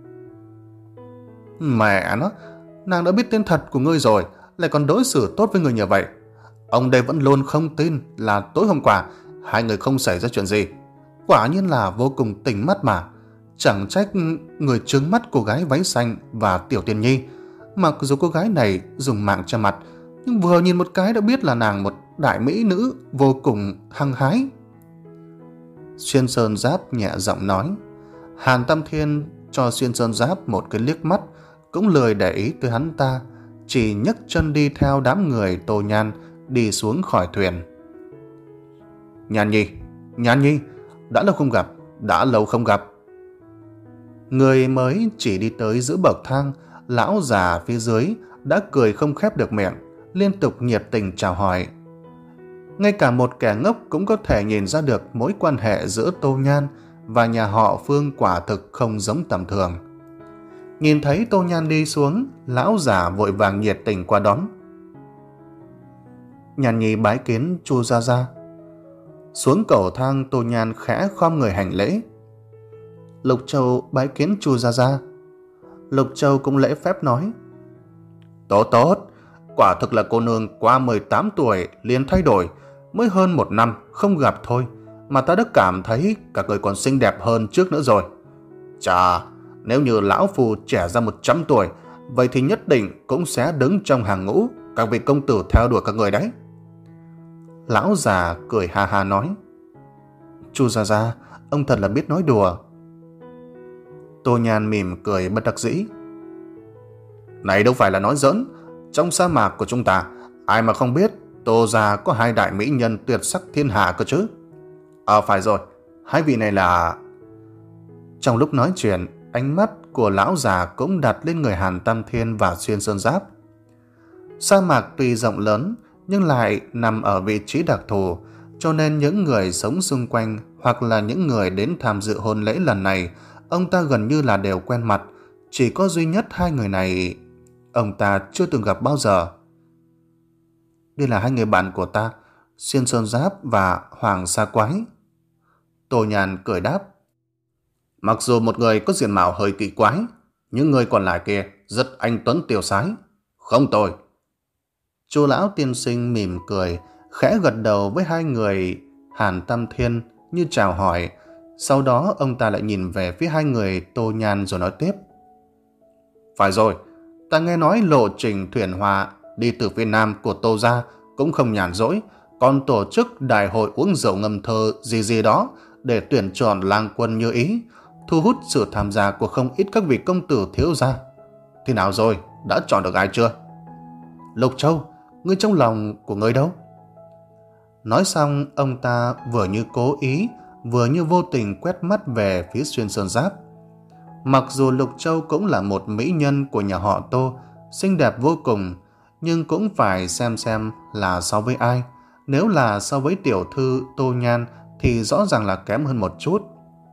Mẹ nó, nàng đã biết tên thật của ngươi rồi, lại còn đối xử tốt với người như vậy. Ông đây vẫn luôn không tin là tối hôm qua hai người không xảy ra chuyện gì. Quả nhiên là vô cùng tỉnh mắt mà. Chẳng trách người trướng mắt cô gái váy xanh và Tiểu Tiên Nhi. Mặc dù cô gái này dùng mạng che mặt, nhưng vừa nhìn một cái đã biết là nàng một đại mỹ nữ vô cùng hăng hái. Xuyên Sơn Giáp nhẹ giọng nói. Hàn Tam Thiên cho Xuyên Sơn Giáp một cái liếc mắt, cũng lười để ý tới hắn ta, chỉ nhấc chân đi theo đám người Tô Nhan đi xuống khỏi thuyền. Nhan Nhi, Nhan Nhi, đã lâu không gặp, đã lâu không gặp. Người mới chỉ đi tới giữa bậc thang, lão già phía dưới đã cười không khép được miệng, liên tục nhiệt tình chào hỏi. Ngay cả một kẻ ngốc cũng có thể nhìn ra được mối quan hệ giữa Tô Nhan và nhà họ Phương quả thực không giống tầm thường. Nhìn thấy Tô Nhan đi xuống, lão già vội vàng nhiệt tình qua đón. Nhan Nhi bái kiến Chu gia gia. Xuống cầu thang, Tô Nhan khẽ khom người hành lễ. Lục Châu bái kiến Chu gia gia. Lục Châu cũng lễ phép nói. Tốt tốt, quả thực là cô nương qua mười tám tuổi liền thay đổi, mới hơn một năm không gặp thôi mà ta đã cảm thấy cả người còn xinh đẹp hơn trước nữa rồi. Chà, nếu như lão phu trẻ ra một trăm tuổi, vậy thì nhất định cũng sẽ đứng trong hàng ngũ các vị công tử theo đuổi các người đấy. Lão già cười ha ha nói. Chu gia gia, ông thật là biết nói đùa. Tô Nhan mỉm cười bất đắc dĩ. Này đâu phải là nói giỡn, trong sa mạc của chúng ta ai mà không biết Tô gia có hai đại mỹ nhân tuyệt sắc thiên hạ cơ chứ. À phải rồi, hai vị này là... Trong lúc nói chuyện, ánh mắt của lão già cũng đặt lên người Hàn Tam Thiên và Xuyên Sơn Giáp. Sa mạc tuy rộng lớn nhưng lại nằm ở vị trí đặc thù, cho nên những người sống xung quanh hoặc là những người đến tham dự hôn lễ lần này, ông ta gần như là đều quen mặt. Chỉ có duy nhất hai người này ông ta chưa từng gặp bao giờ. Đây là hai người bạn của ta, Xuyên Sơn Giáp và Hoàng Sa Quái. Tô Nhan cười đáp. Mặc dù một người có diện mạo hơi kỳ quái, nhưng người còn lại kia rất anh tuấn tiêu sái. Không tồi. Chu lão tiên sinh mỉm cười, khẽ gật đầu với hai người Hàn Tam Thiên như chào hỏi. Sau đó ông ta lại nhìn về phía hai người Tô Nhan rồi nói tiếp. Phải rồi, ta nghe nói lộ trình thuyền hòa đi từ phía nam của Tô gia cũng không nhàn rỗi, còn tổ chức đại hội uống rượu ngâm thơ gì gì đó để tuyển chọn lang quân như ý, thu hút sự tham gia của không ít các vị công tử thiếu gia. Thế nào rồi, đã chọn được ai chưa? Lục Châu, ngươi trong lòng của ngươi đâu? Nói xong, ông ta vừa như cố ý, vừa như vô tình quét mắt về phía Xuyên Sơn Giáp. Mặc dù Lục Châu cũng là một mỹ nhân của nhà họ Tô, xinh đẹp vô cùng, nhưng cũng phải xem xem là so với ai. Nếu là so với tiểu thư Tô Nhan thì rõ ràng là kém hơn một chút.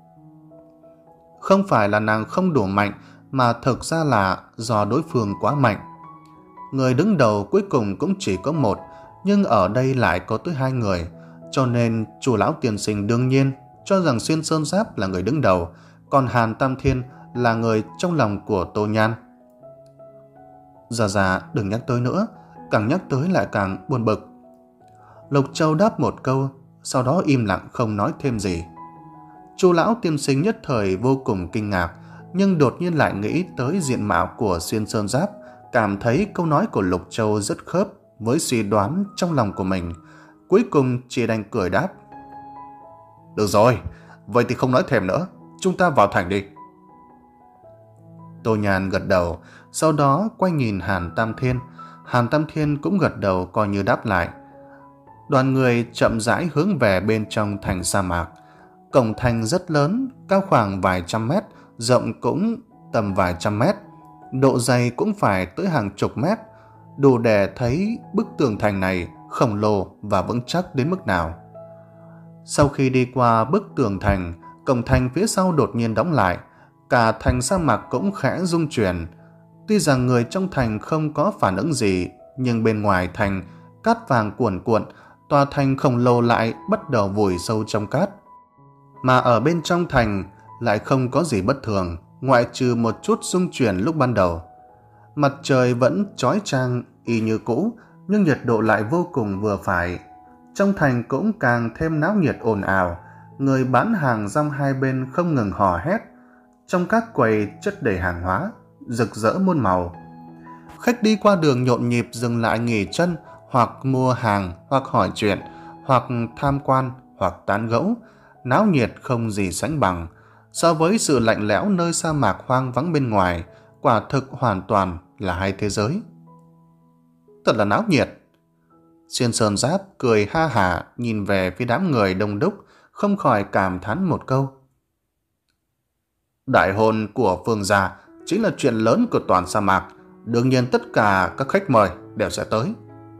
Không phải là nàng không đủ mạnh, mà thực ra là do đối phương quá mạnh. Người đứng đầu cuối cùng cũng chỉ có một, nhưng ở đây lại có tới hai người, cho nên Chu lão tiên sinh đương nhiên cho rằng Xuyên Sơn Giáp là người đứng đầu, còn Hàn Tam Thiên là người trong lòng của Tô Nhan. Dạ dạ, đừng nhắc tới nữa, càng nhắc tới lại càng buồn bực. Lục Châu đáp một câu, sau đó im lặng không nói thêm gì. Chu lão tiên sinh nhất thời vô cùng kinh ngạc, nhưng đột nhiên lại nghĩ tới diện mạo của Xuyên Sơn Giáp, cảm thấy câu nói của Lục Châu rất khớp với suy đoán trong lòng của mình. Cuối cùng chỉ đành cười đáp. Được rồi, vậy thì không nói thêm nữa, chúng ta vào thành đi. Tô Nhan gật đầu, sau đó quay nhìn Hàn Tam Thiên. Hàn Tam Thiên cũng gật đầu coi như đáp lại. Đoàn người chậm rãi hướng về bên trong thành sa mạc. Cổng thành rất lớn, cao khoảng vài trăm mét, rộng cũng tầm vài trăm mét, độ dày cũng phải tới hàng chục mét, đủ để thấy bức tường thành này khổng lồ và vững chắc đến mức nào. Sau khi đi qua bức tường thành, cổng thành phía sau đột nhiên đóng lại, cả thành sa mạc cũng khẽ rung chuyển. Tuy rằng người trong thành không có phản ứng gì, nhưng bên ngoài thành, cát vàng cuồn cuộn, tòa thành khổng lồ lại bắt đầu vùi sâu trong cát. Mà ở bên trong thành lại không có gì bất thường, ngoại trừ một chút rung chuyển lúc ban đầu. Mặt trời vẫn chói chang y như cũ, nhưng nhiệt độ lại vô cùng vừa phải. Trong thành cũng càng thêm náo nhiệt ồn ào, người bán hàng rong hai bên không ngừng hò hét. Trong các quầy chất đầy hàng hóa, rực rỡ muôn màu. Khách đi qua đường nhộn nhịp dừng lại nghỉ chân, hoặc mua hàng, hoặc hỏi chuyện, hoặc tham quan, hoặc tán gẫu, náo nhiệt không gì sánh bằng. So với sự lạnh lẽo nơi sa mạc hoang vắng bên ngoài, quả thực hoàn toàn là hai thế giới. Thật là náo nhiệt. Xuyên Sơn Giáp cười ha hả nhìn về phía đám người đông đúc, không khỏi cảm thán một câu. Đại hôn của Phương gia chính là chuyện lớn của toàn sa mạc, đương nhiên tất cả các khách mời đều sẽ tới.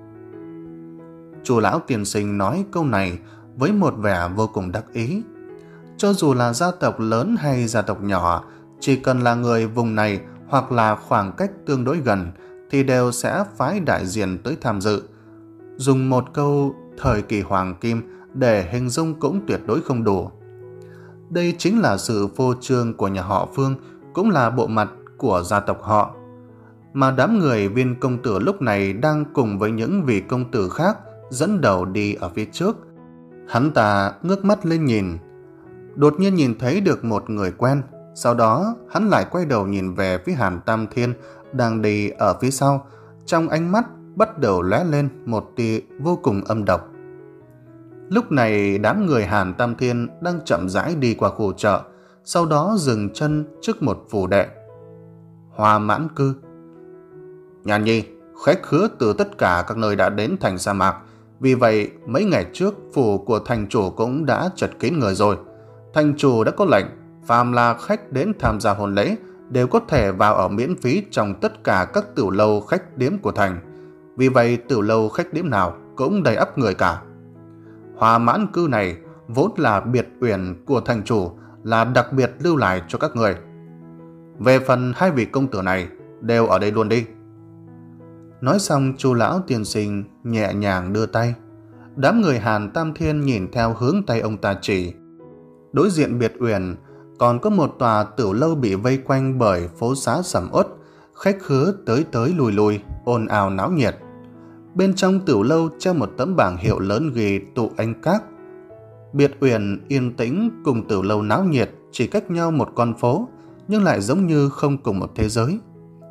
Chu lão tiên sinh nói câu này với một vẻ vô cùng đắc ý. Cho dù là gia tộc lớn hay gia tộc nhỏ, chỉ cần là người vùng này hoặc là khoảng cách tương đối gần thì đều sẽ phái đại diện tới tham dự. Dùng một câu thời kỳ hoàng kim để hình dung cũng tuyệt đối không đủ. Đây chính là sự phô trương của nhà họ Phương, cũng là bộ mặt của gia tộc họ. Mà đám người Viên công tử lúc này đang cùng với những vị công tử khác dẫn đầu đi ở phía trước. Hắn ta ngước mắt lên nhìn, đột nhiên nhìn thấy được một người quen. Sau đó hắn lại quay đầu nhìn về phía Hàn Tam Thiên đang đi ở phía sau. Trong ánh mắt bắt đầu lóe lên một tia vô cùng âm độc. Lúc này đám người Hàn Tam Thiên đang chậm rãi đi qua khu chợ, sau đó dừng chân trước một phủ đệ. Hoa Mãn Cư. Nhàn Nhi, khách khứa từ tất cả các nơi đã đến thành sa mạc, vì vậy mấy ngày trước phủ của thành chủ cũng đã chật kín người rồi. Thành chủ đã có lệnh, phàm là khách đến tham gia hôn lễ đều có thể vào ở miễn phí trong tất cả các tiểu lâu khách điếm của thành. Vì vậy tiểu lâu khách điếm nào cũng đầy ắp người cả. Hoa Mãn Cư này vốn là biệt uyển của thành chủ, là đặc biệt lưu lại cho các người. Về phần hai vị công tử này đều ở đây luôn đi. Nói xong, Chu lão tiên sinh nhẹ nhàng đưa tay. Đám người Hàn Tam Thiên nhìn theo hướng tay ông ta chỉ. Đối diện biệt uyển còn có một tòa tiểu lâu bị vây quanh bởi phố xá sầm uất, khách khứa tới tới lùi lùi, ồn ào náo nhiệt. Bên trong tiểu lâu treo một tấm bảng hiệu lớn ghi Tụ Anh Các. Biệt uyển yên tĩnh cùng tiểu lâu náo nhiệt chỉ cách nhau một con phố, nhưng lại giống như không cùng một thế giới.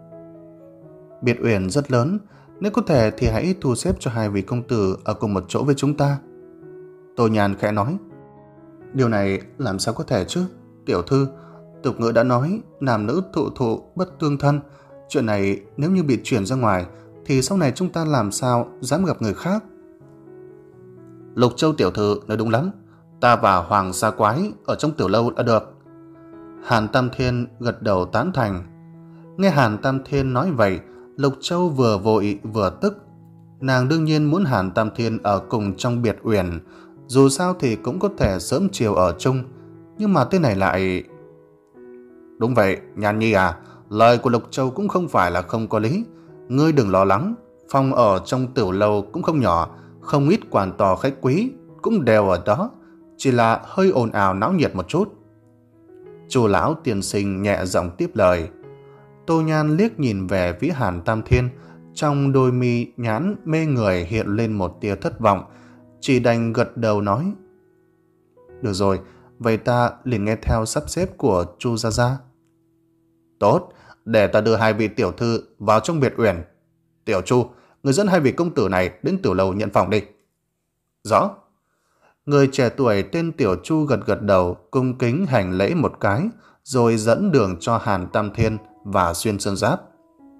Biệt uyển rất lớn, nếu có thể thì hãy thu xếp cho hai vị công tử ở cùng một chỗ với chúng ta. Tô Nhàn khẽ nói. Điều này làm sao có thể chứ? Tiểu thư, tục ngữ đã nói nam nữ thụ thụ bất tương thân. Chuyện này nếu như bị chuyển ra ngoài thì sau này chúng ta làm sao dám gặp người khác? Lục Châu tiểu thư nói đúng lắm, ta và Hoàng Sa Quái ở trong tiểu lâu đã được. Hàn Tam Thiên gật đầu tán thành. Nghe Hàn Tam Thiên nói vậy, Lục Châu vừa vội vừa tức. Nàng đương nhiên muốn Hàn Tam Thiên ở cùng trong biệt uyển, dù sao thì cũng có thể sớm chiều ở chung, nhưng mà tên này lại... Đúng vậy, Nhan Nhi à, lời của Lục Châu cũng không phải là không có lý. Ngươi đừng lo lắng, phòng ở trong tiểu lâu cũng không nhỏ, không ít quan to khách quý cũng đều ở đó, chỉ là hơi ồn ào náo nhiệt một chút. Chu lão tiên sinh nhẹ giọng tiếp lời. Tô Nhan liếc nhìn về phía Hàn Tam Thiên, trong đôi mi nhãn mê người hiện lên một tia thất vọng, chỉ đành gật đầu nói. Được rồi, vậy ta liền nghe theo sắp xếp của Chu gia gia. Tốt, để ta đưa hai vị tiểu thư vào trong biệt uyển. Tiểu Chu, người dẫn hai vị công tử này đến tiểu lầu nhận phòng đi. Rõ. Người trẻ tuổi tên Tiểu Chu gật gật đầu, cung kính hành lễ một cái, rồi dẫn đường cho Hàn Tam Thiên và Xuyên Sơn Giáp.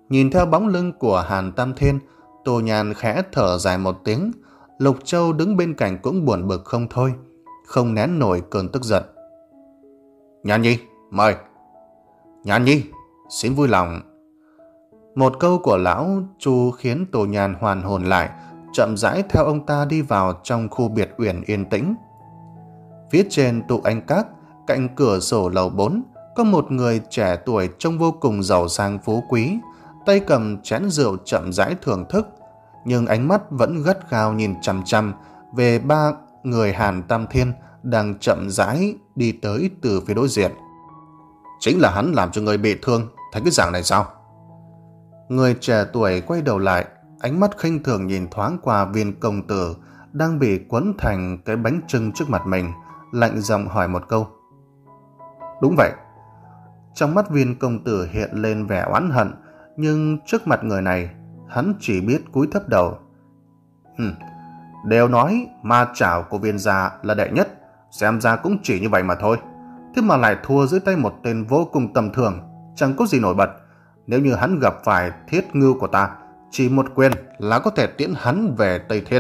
Nhìn theo bóng lưng của Hàn Tam Thiên, Tô Nhan khẽ thở dài một tiếng. Lục Châu đứng bên cạnh cũng buồn bực không thôi, không nén nổi cơn tức giận. Nhan Nhi, mời. Nhan Nhi, xin vui lòng. Một câu của lão Chu khiến Tô Nhan hoàn hồn lại, chậm rãi theo ông ta đi vào trong khu biệt uyển yên tĩnh. Phía trên tụ anh các, cạnh cửa sổ lầu bốn, có một người trẻ tuổi trông vô cùng giàu sang phú quý, tay cầm chén rượu chậm rãi thưởng thức, nhưng ánh mắt vẫn gắt gao nhìn chằm chằm về ba người Hàn Tam Thiên đang chậm rãi đi tới từ phía đối diện. Chính là hắn làm cho người bị thương thành cái dạng này sao? Người trẻ tuổi quay đầu lại, ánh mắt khinh thường nhìn thoáng qua Viên công tử đang bị quấn thành cái bánh chưng trước mặt mình, lạnh giọng hỏi một câu. Đúng vậy. Trong mắt Viên công tử hiện lên vẻ oán hận, nhưng trước mặt người này, hắn chỉ biết cúi thấp đầu. Hừm, đều nói ma chảo của Viên gia là đệ nhất, xem ra cũng chỉ như vậy mà thôi. Thế mà lại thua dưới tay một tên vô cùng tầm thường, chẳng có gì nổi bật. Nếu như hắn gặp phải Thiết Ngưu của ta, chỉ một quyền là có thể tiễn hắn về Tây Thiên.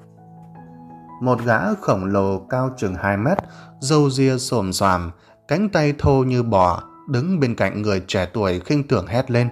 Một gã khổng lồ cao chừng hai mét, râu ria xồm xoàm, cánh tay thô như bò, đứng bên cạnh người trẻ tuổi khinh thường hét lên.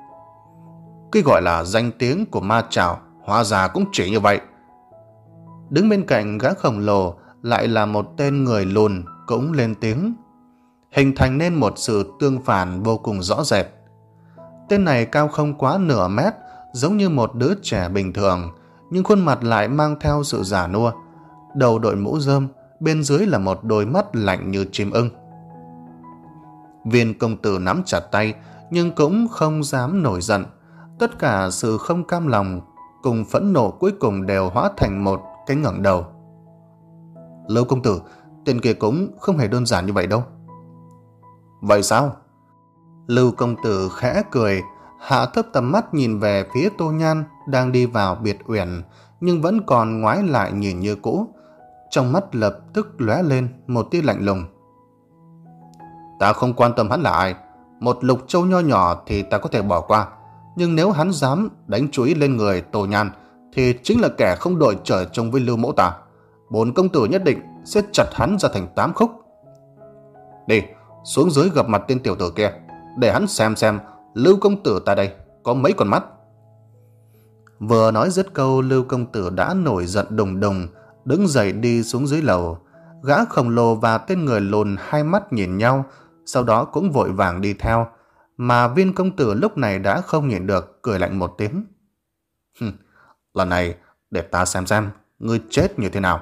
Cái gọi là danh tiếng của ma chảo, hóa ra cũng chỉ như vậy. Đứng bên cạnh gã khổng lồ lại là một tên người lùn cũng lên tiếng, hình thành nên một sự tương phản vô cùng rõ rệt. Tên này cao không quá nửa mét, giống như một đứa trẻ bình thường, nhưng khuôn mặt lại mang theo sự già nua. Đầu đội mũ rơm, bên dưới là một đôi mắt lạnh như chim ưng. Viên công tử nắm chặt tay, nhưng cũng không dám nổi giận. Tất cả sự không cam lòng cùng phẫn nộ cuối cùng đều hóa thành một cái ngẩng đầu. Lưu công tử, tên kia cũng không hề đơn giản như vậy đâu. Vậy sao? Lưu công tử khẽ cười, hạ thấp tầm mắt nhìn về phía Tô Nhan đang đi vào biệt uyển, nhưng vẫn còn ngoái lại nhìn như cũ. Trong mắt lập tức lóe lên một tia lạnh lùng. Ta không quan tâm hắn là ai, một Lục Châu nho nhỏ thì ta có thể bỏ qua, nhưng nếu hắn dám đánh chú ý lên người Tô Nhan thì chính là kẻ không đội trời chung với Lưu mẫu ta. Bổn công tử nhất định sẽ chặt hắn ra thành tám khúc. Đi, xuống dưới gặp mặt tên tiểu tử kia, để hắn xem xem Lưu công tử ta đây có mấy con mắt. Vừa nói dứt câu, Lưu công tử đã nổi giận đùng đùng, đứng dậy đi xuống dưới lầu. Gã khổng lồ và tên người lùn hai mắt nhìn nhau, sau đó cũng vội vàng đi theo, mà Viên công tử lúc này đã không nhịn được, cười lạnh một tiếng. Hừm, lần này để ta xem xem ngươi chết như thế nào.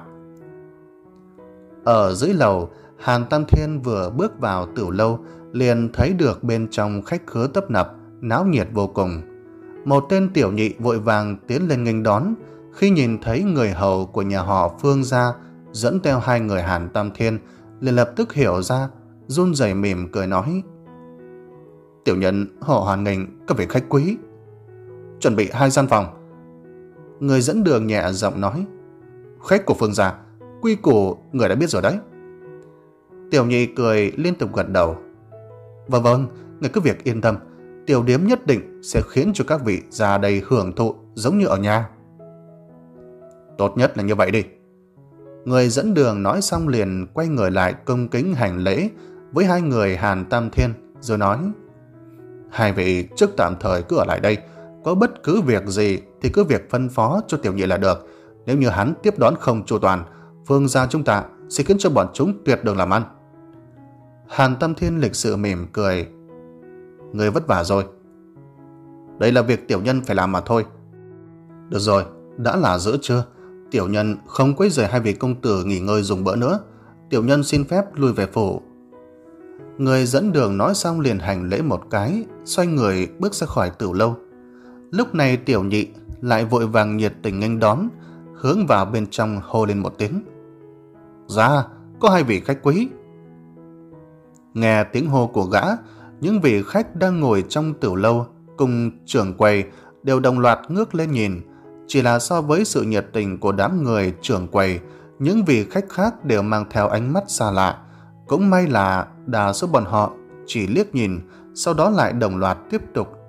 Ở dưới lầu, Hàn Tam Thiên vừa bước vào tửu lâu liền thấy được bên trong khách khứa tấp nập, náo nhiệt vô cùng. Một tên tiểu nhị vội vàng tiến lên nghênh đón. Khi nhìn thấy người hầu của nhà họ Phương gia dẫn theo hai người Hàn Tam Thiên, liền lập tức hiểu ra, run rẩy mỉm cười nói: Tiểu nhân họ hoan nghênh các vị khách quý, chuẩn bị hai gian phòng. Người dẫn đường nhẹ giọng nói: Khách của Phương gia, quy củ người đã biết rồi đấy. Tiểu nhị cười liên tục gật đầu. Vâng vâng, người cứ việc yên tâm, tiểu điếm nhất định sẽ khiến cho các vị ra đây hưởng thụ giống như ở nhà. Tốt nhất là như vậy đi. Người dẫn đường nói xong liền quay người lại cung kính hành lễ với hai người Hàn Tam Thiên, rồi nói: Hai vị trước tạm thời cứ ở lại đây, có bất cứ việc gì thì cứ việc phân phó cho tiểu nhị là được. Nếu như hắn tiếp đón không chu toàn, Phương gia chúng ta sẽ khiến cho bọn chúng tuyệt đường làm ăn. Hàn Tam Thiên lịch sự mỉm cười: Người vất vả rồi. Đây là việc tiểu nhân phải làm mà thôi. Được rồi, đã là giữa trưa, tiểu nhân không quấy rầy hai vị công tử nghỉ ngơi dùng bữa nữa. Tiểu nhân xin phép lui về phủ. Người dẫn đường nói xong liền hành lễ một cái, xoay người bước ra khỏi tửu lâu. Lúc này tiểu nhị lại vội vàng nhiệt tình nghênh đón, hướng vào bên trong hô lên một tiếng: Dạ, có hai vị khách quý. Nghe tiếng hô của gã, những vị khách đang ngồi trong tửu lâu cùng trưởng quầy đều đồng loạt ngước lên nhìn. Chỉ là so với sự nhiệt tình của đám người trưởng quầy, những vị khách khác đều mang theo ánh mắt xa lạ. Cũng may là đa số bọn họ chỉ liếc nhìn, sau đó lại đồng loạt tiếp tục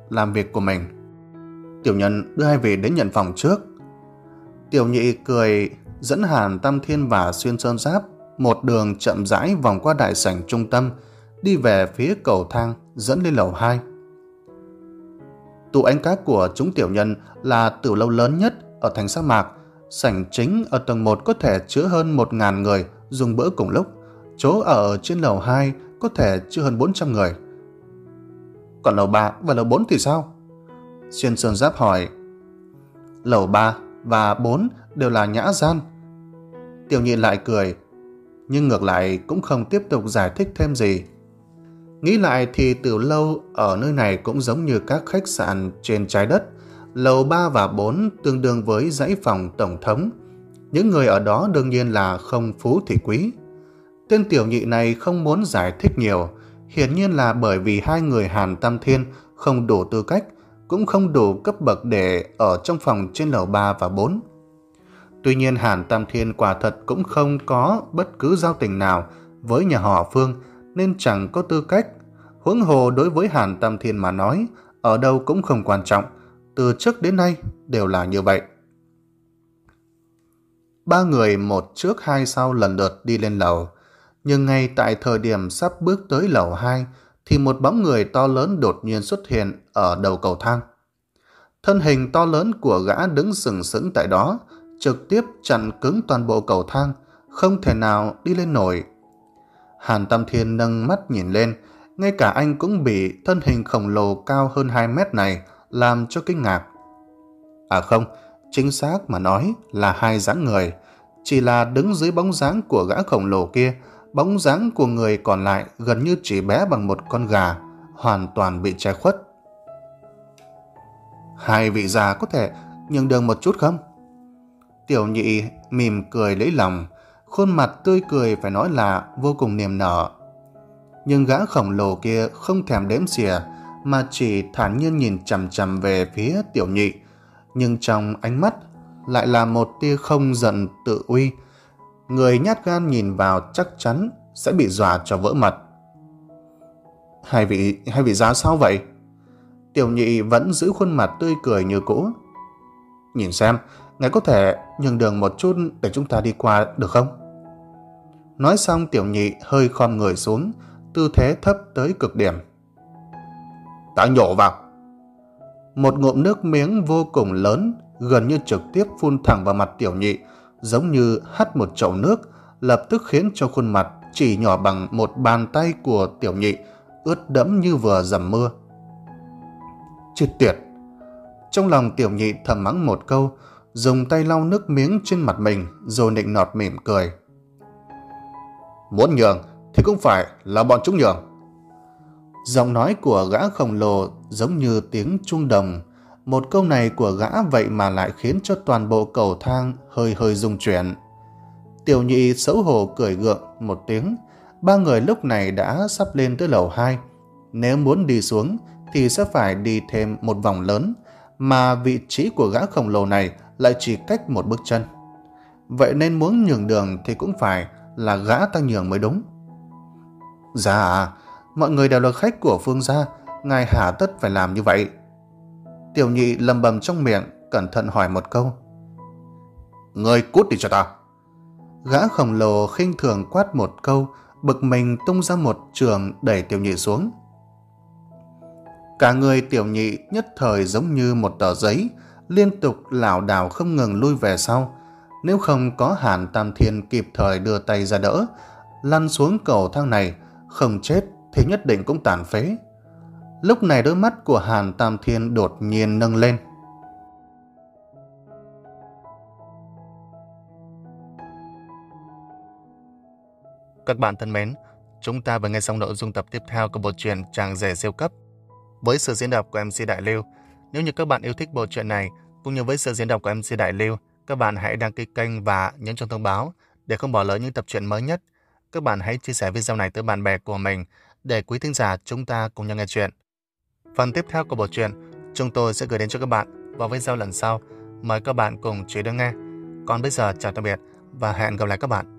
làm việc của mình. Tiểu Nhân đưa hai vị đến nhận phòng trước. Tiểu Nhị cười dẫn Hàn Tam Thiên và Xuyên Sơn Giáp một đường chậm rãi vòng qua đại sảnh trung tâm, đi về phía cầu thang dẫn lên lầu hai. Tụ ánh các của chúng tiểu nhân là tiểu lâu lớn nhất ở thành sa mạc. Sảnh chính ở tầng một có thể chứa hơn một nghìn người dùng bữa cùng lúc. Chỗ ở trên lầu hai có thể chứa hơn bốn trăm người. Còn lầu ba và lầu bốn thì sao? Xuyên Sơn Giáp hỏi. Lầu ba và bốn đều là nhã gian. Tiểu Nhị lại cười, nhưng ngược lại cũng không tiếp tục giải thích thêm gì. Nghĩ lại thì tiểu lâu ở nơi này cũng giống như các khách sạn trên trái đất. Lầu ba và bốn tương đương với dãy phòng tổng thống. Những người ở đó đương nhiên là không phú thì quý. Tên Tiểu Nhị này không muốn giải thích nhiều, hiển nhiên là bởi vì hai người Hàn Tam Thiên không đủ tư cách, cũng không đủ cấp bậc để ở trong phòng trên lầu ba và bốn. Tuy nhiên Hàn Tam Thiên quả thật cũng không có bất cứ giao tình nào với nhà họ Phương, nên chẳng có tư cách. Huống hồ đối với Hàn Tam Thiên mà nói, ở đâu cũng không quan trọng, từ trước đến nay đều là như vậy. Ba người một trước hai sau lần lượt đi lên lầu, nhưng ngay tại thời điểm sắp bước tới lầu hai thì một bóng người to lớn đột nhiên xuất hiện ở đầu cầu thang. Thân hình to lớn của gã đứng sừng sững tại đó, trực tiếp chặn cứng toàn bộ cầu thang, không thể nào đi lên nổi. Hàn Tam Thiên nâng mắt nhìn lên, ngay cả anh cũng bị thân hình khổng lồ cao hơn hai mét này làm cho kinh ngạc. À không, chính xác mà nói là hai dáng người, chỉ là đứng dưới bóng dáng của gã khổng lồ kia, bóng dáng của người còn lại gần như chỉ bé bằng một con gà, hoàn toàn bị che khuất. Hai vị già có thể nhường đường một chút không? Tiểu Nhị mỉm cười lấy lòng, khuôn mặt tươi cười phải nói là vô cùng niềm nở. Nhưng gã khổng lồ kia không thèm đếm xỉa, mà chỉ thản nhiên nhìn chằm chằm về phía Tiểu Nhị, nhưng trong ánh mắt lại là một tia không giận tự uy. Người nhát gan nhìn vào chắc chắn sẽ bị dọa cho vỡ mật. Hai vị, hai vị giá sao vậy? Tiểu Nhị vẫn giữ khuôn mặt tươi cười như cũ. Nhìn xem, ngài có thể nhường đường một chút để chúng ta đi qua được không? Nói xong Tiểu Nhị hơi khom người xuống, tư thế thấp tới cực điểm. Ta nhổ vào. Một ngụm nước miếng vô cùng lớn, gần như trực tiếp phun thẳng vào mặt Tiểu Nhị, giống như hắt một chậu nước, lập tức khiến cho khuôn mặt chỉ nhỏ bằng một bàn tay của Tiểu Nhị ướt đẫm như vừa dầm mưa. Chết tiệt! Trong lòng Tiểu Nhị thầm mắng một câu, dùng tay lau nước miếng trên mặt mình rồi nịnh nọt mỉm cười. Muốn nhường thì cũng phải là bọn chúng nhường. Giọng nói của gã khổng lồ giống như tiếng chuông đồng. Một câu này của gã vậy mà lại khiến cho toàn bộ cầu thang hơi hơi rung chuyển. Tiểu Nhị xấu hổ cười gượng một tiếng. Ba người lúc này đã sắp lên tới lầu hai. Nếu muốn đi xuống thì sẽ phải đi thêm một vòng lớn, mà vị trí của gã khổng lồ này lại chỉ cách một bước chân. Vậy nên muốn nhường đường thì cũng phải là gã ta nhường mới đúng. Dạ à, mọi người đều là khách của Phương gia, ngài hà tất phải làm như vậy? Tiểu Nhị lầm bầm trong miệng, cẩn thận hỏi một câu. Ngươi cút đi cho ta. Gã khổng lồ khinh thường quát một câu, bực mình tung ra một trường đẩy Tiểu Nhị xuống. Cả người Tiểu Nhị nhất thời giống như một tờ giấy, liên tục lảo đảo không ngừng lui về sau. Nếu không có Hàn Tam Thiên kịp thời đưa tay ra đỡ, lăn xuống cầu thang này, không chết thì nhất định cũng tàn phế. Lúc này đôi mắt của Hàn Tam Thiên đột nhiên nâng lên. Các bạn thân mến, chúng ta vừa nghe xong nội dung tập tiếp theo của bộ truyện Chàng Rể Siêu Cấp với sự diễn đọc của em xê Đại Lưu. Nếu như các bạn yêu thích bộ truyện này cũng như với sự diễn đọc của em xê Đại Lưu, các bạn hãy đăng ký kênh và nhấn chuông thông báo để không bỏ lỡ những tập truyện mới nhất. Các bạn hãy chia sẻ video này tới bạn bè của mình để quý thính giả chúng ta cùng nhau nghe chuyện. Phần tiếp theo của bộ truyện chúng tôi sẽ gửi đến cho các bạn vào video lần sau. Mời các bạn cùng chú ý đón nghe. Còn bây giờ chào tạm biệt và hẹn gặp lại các bạn.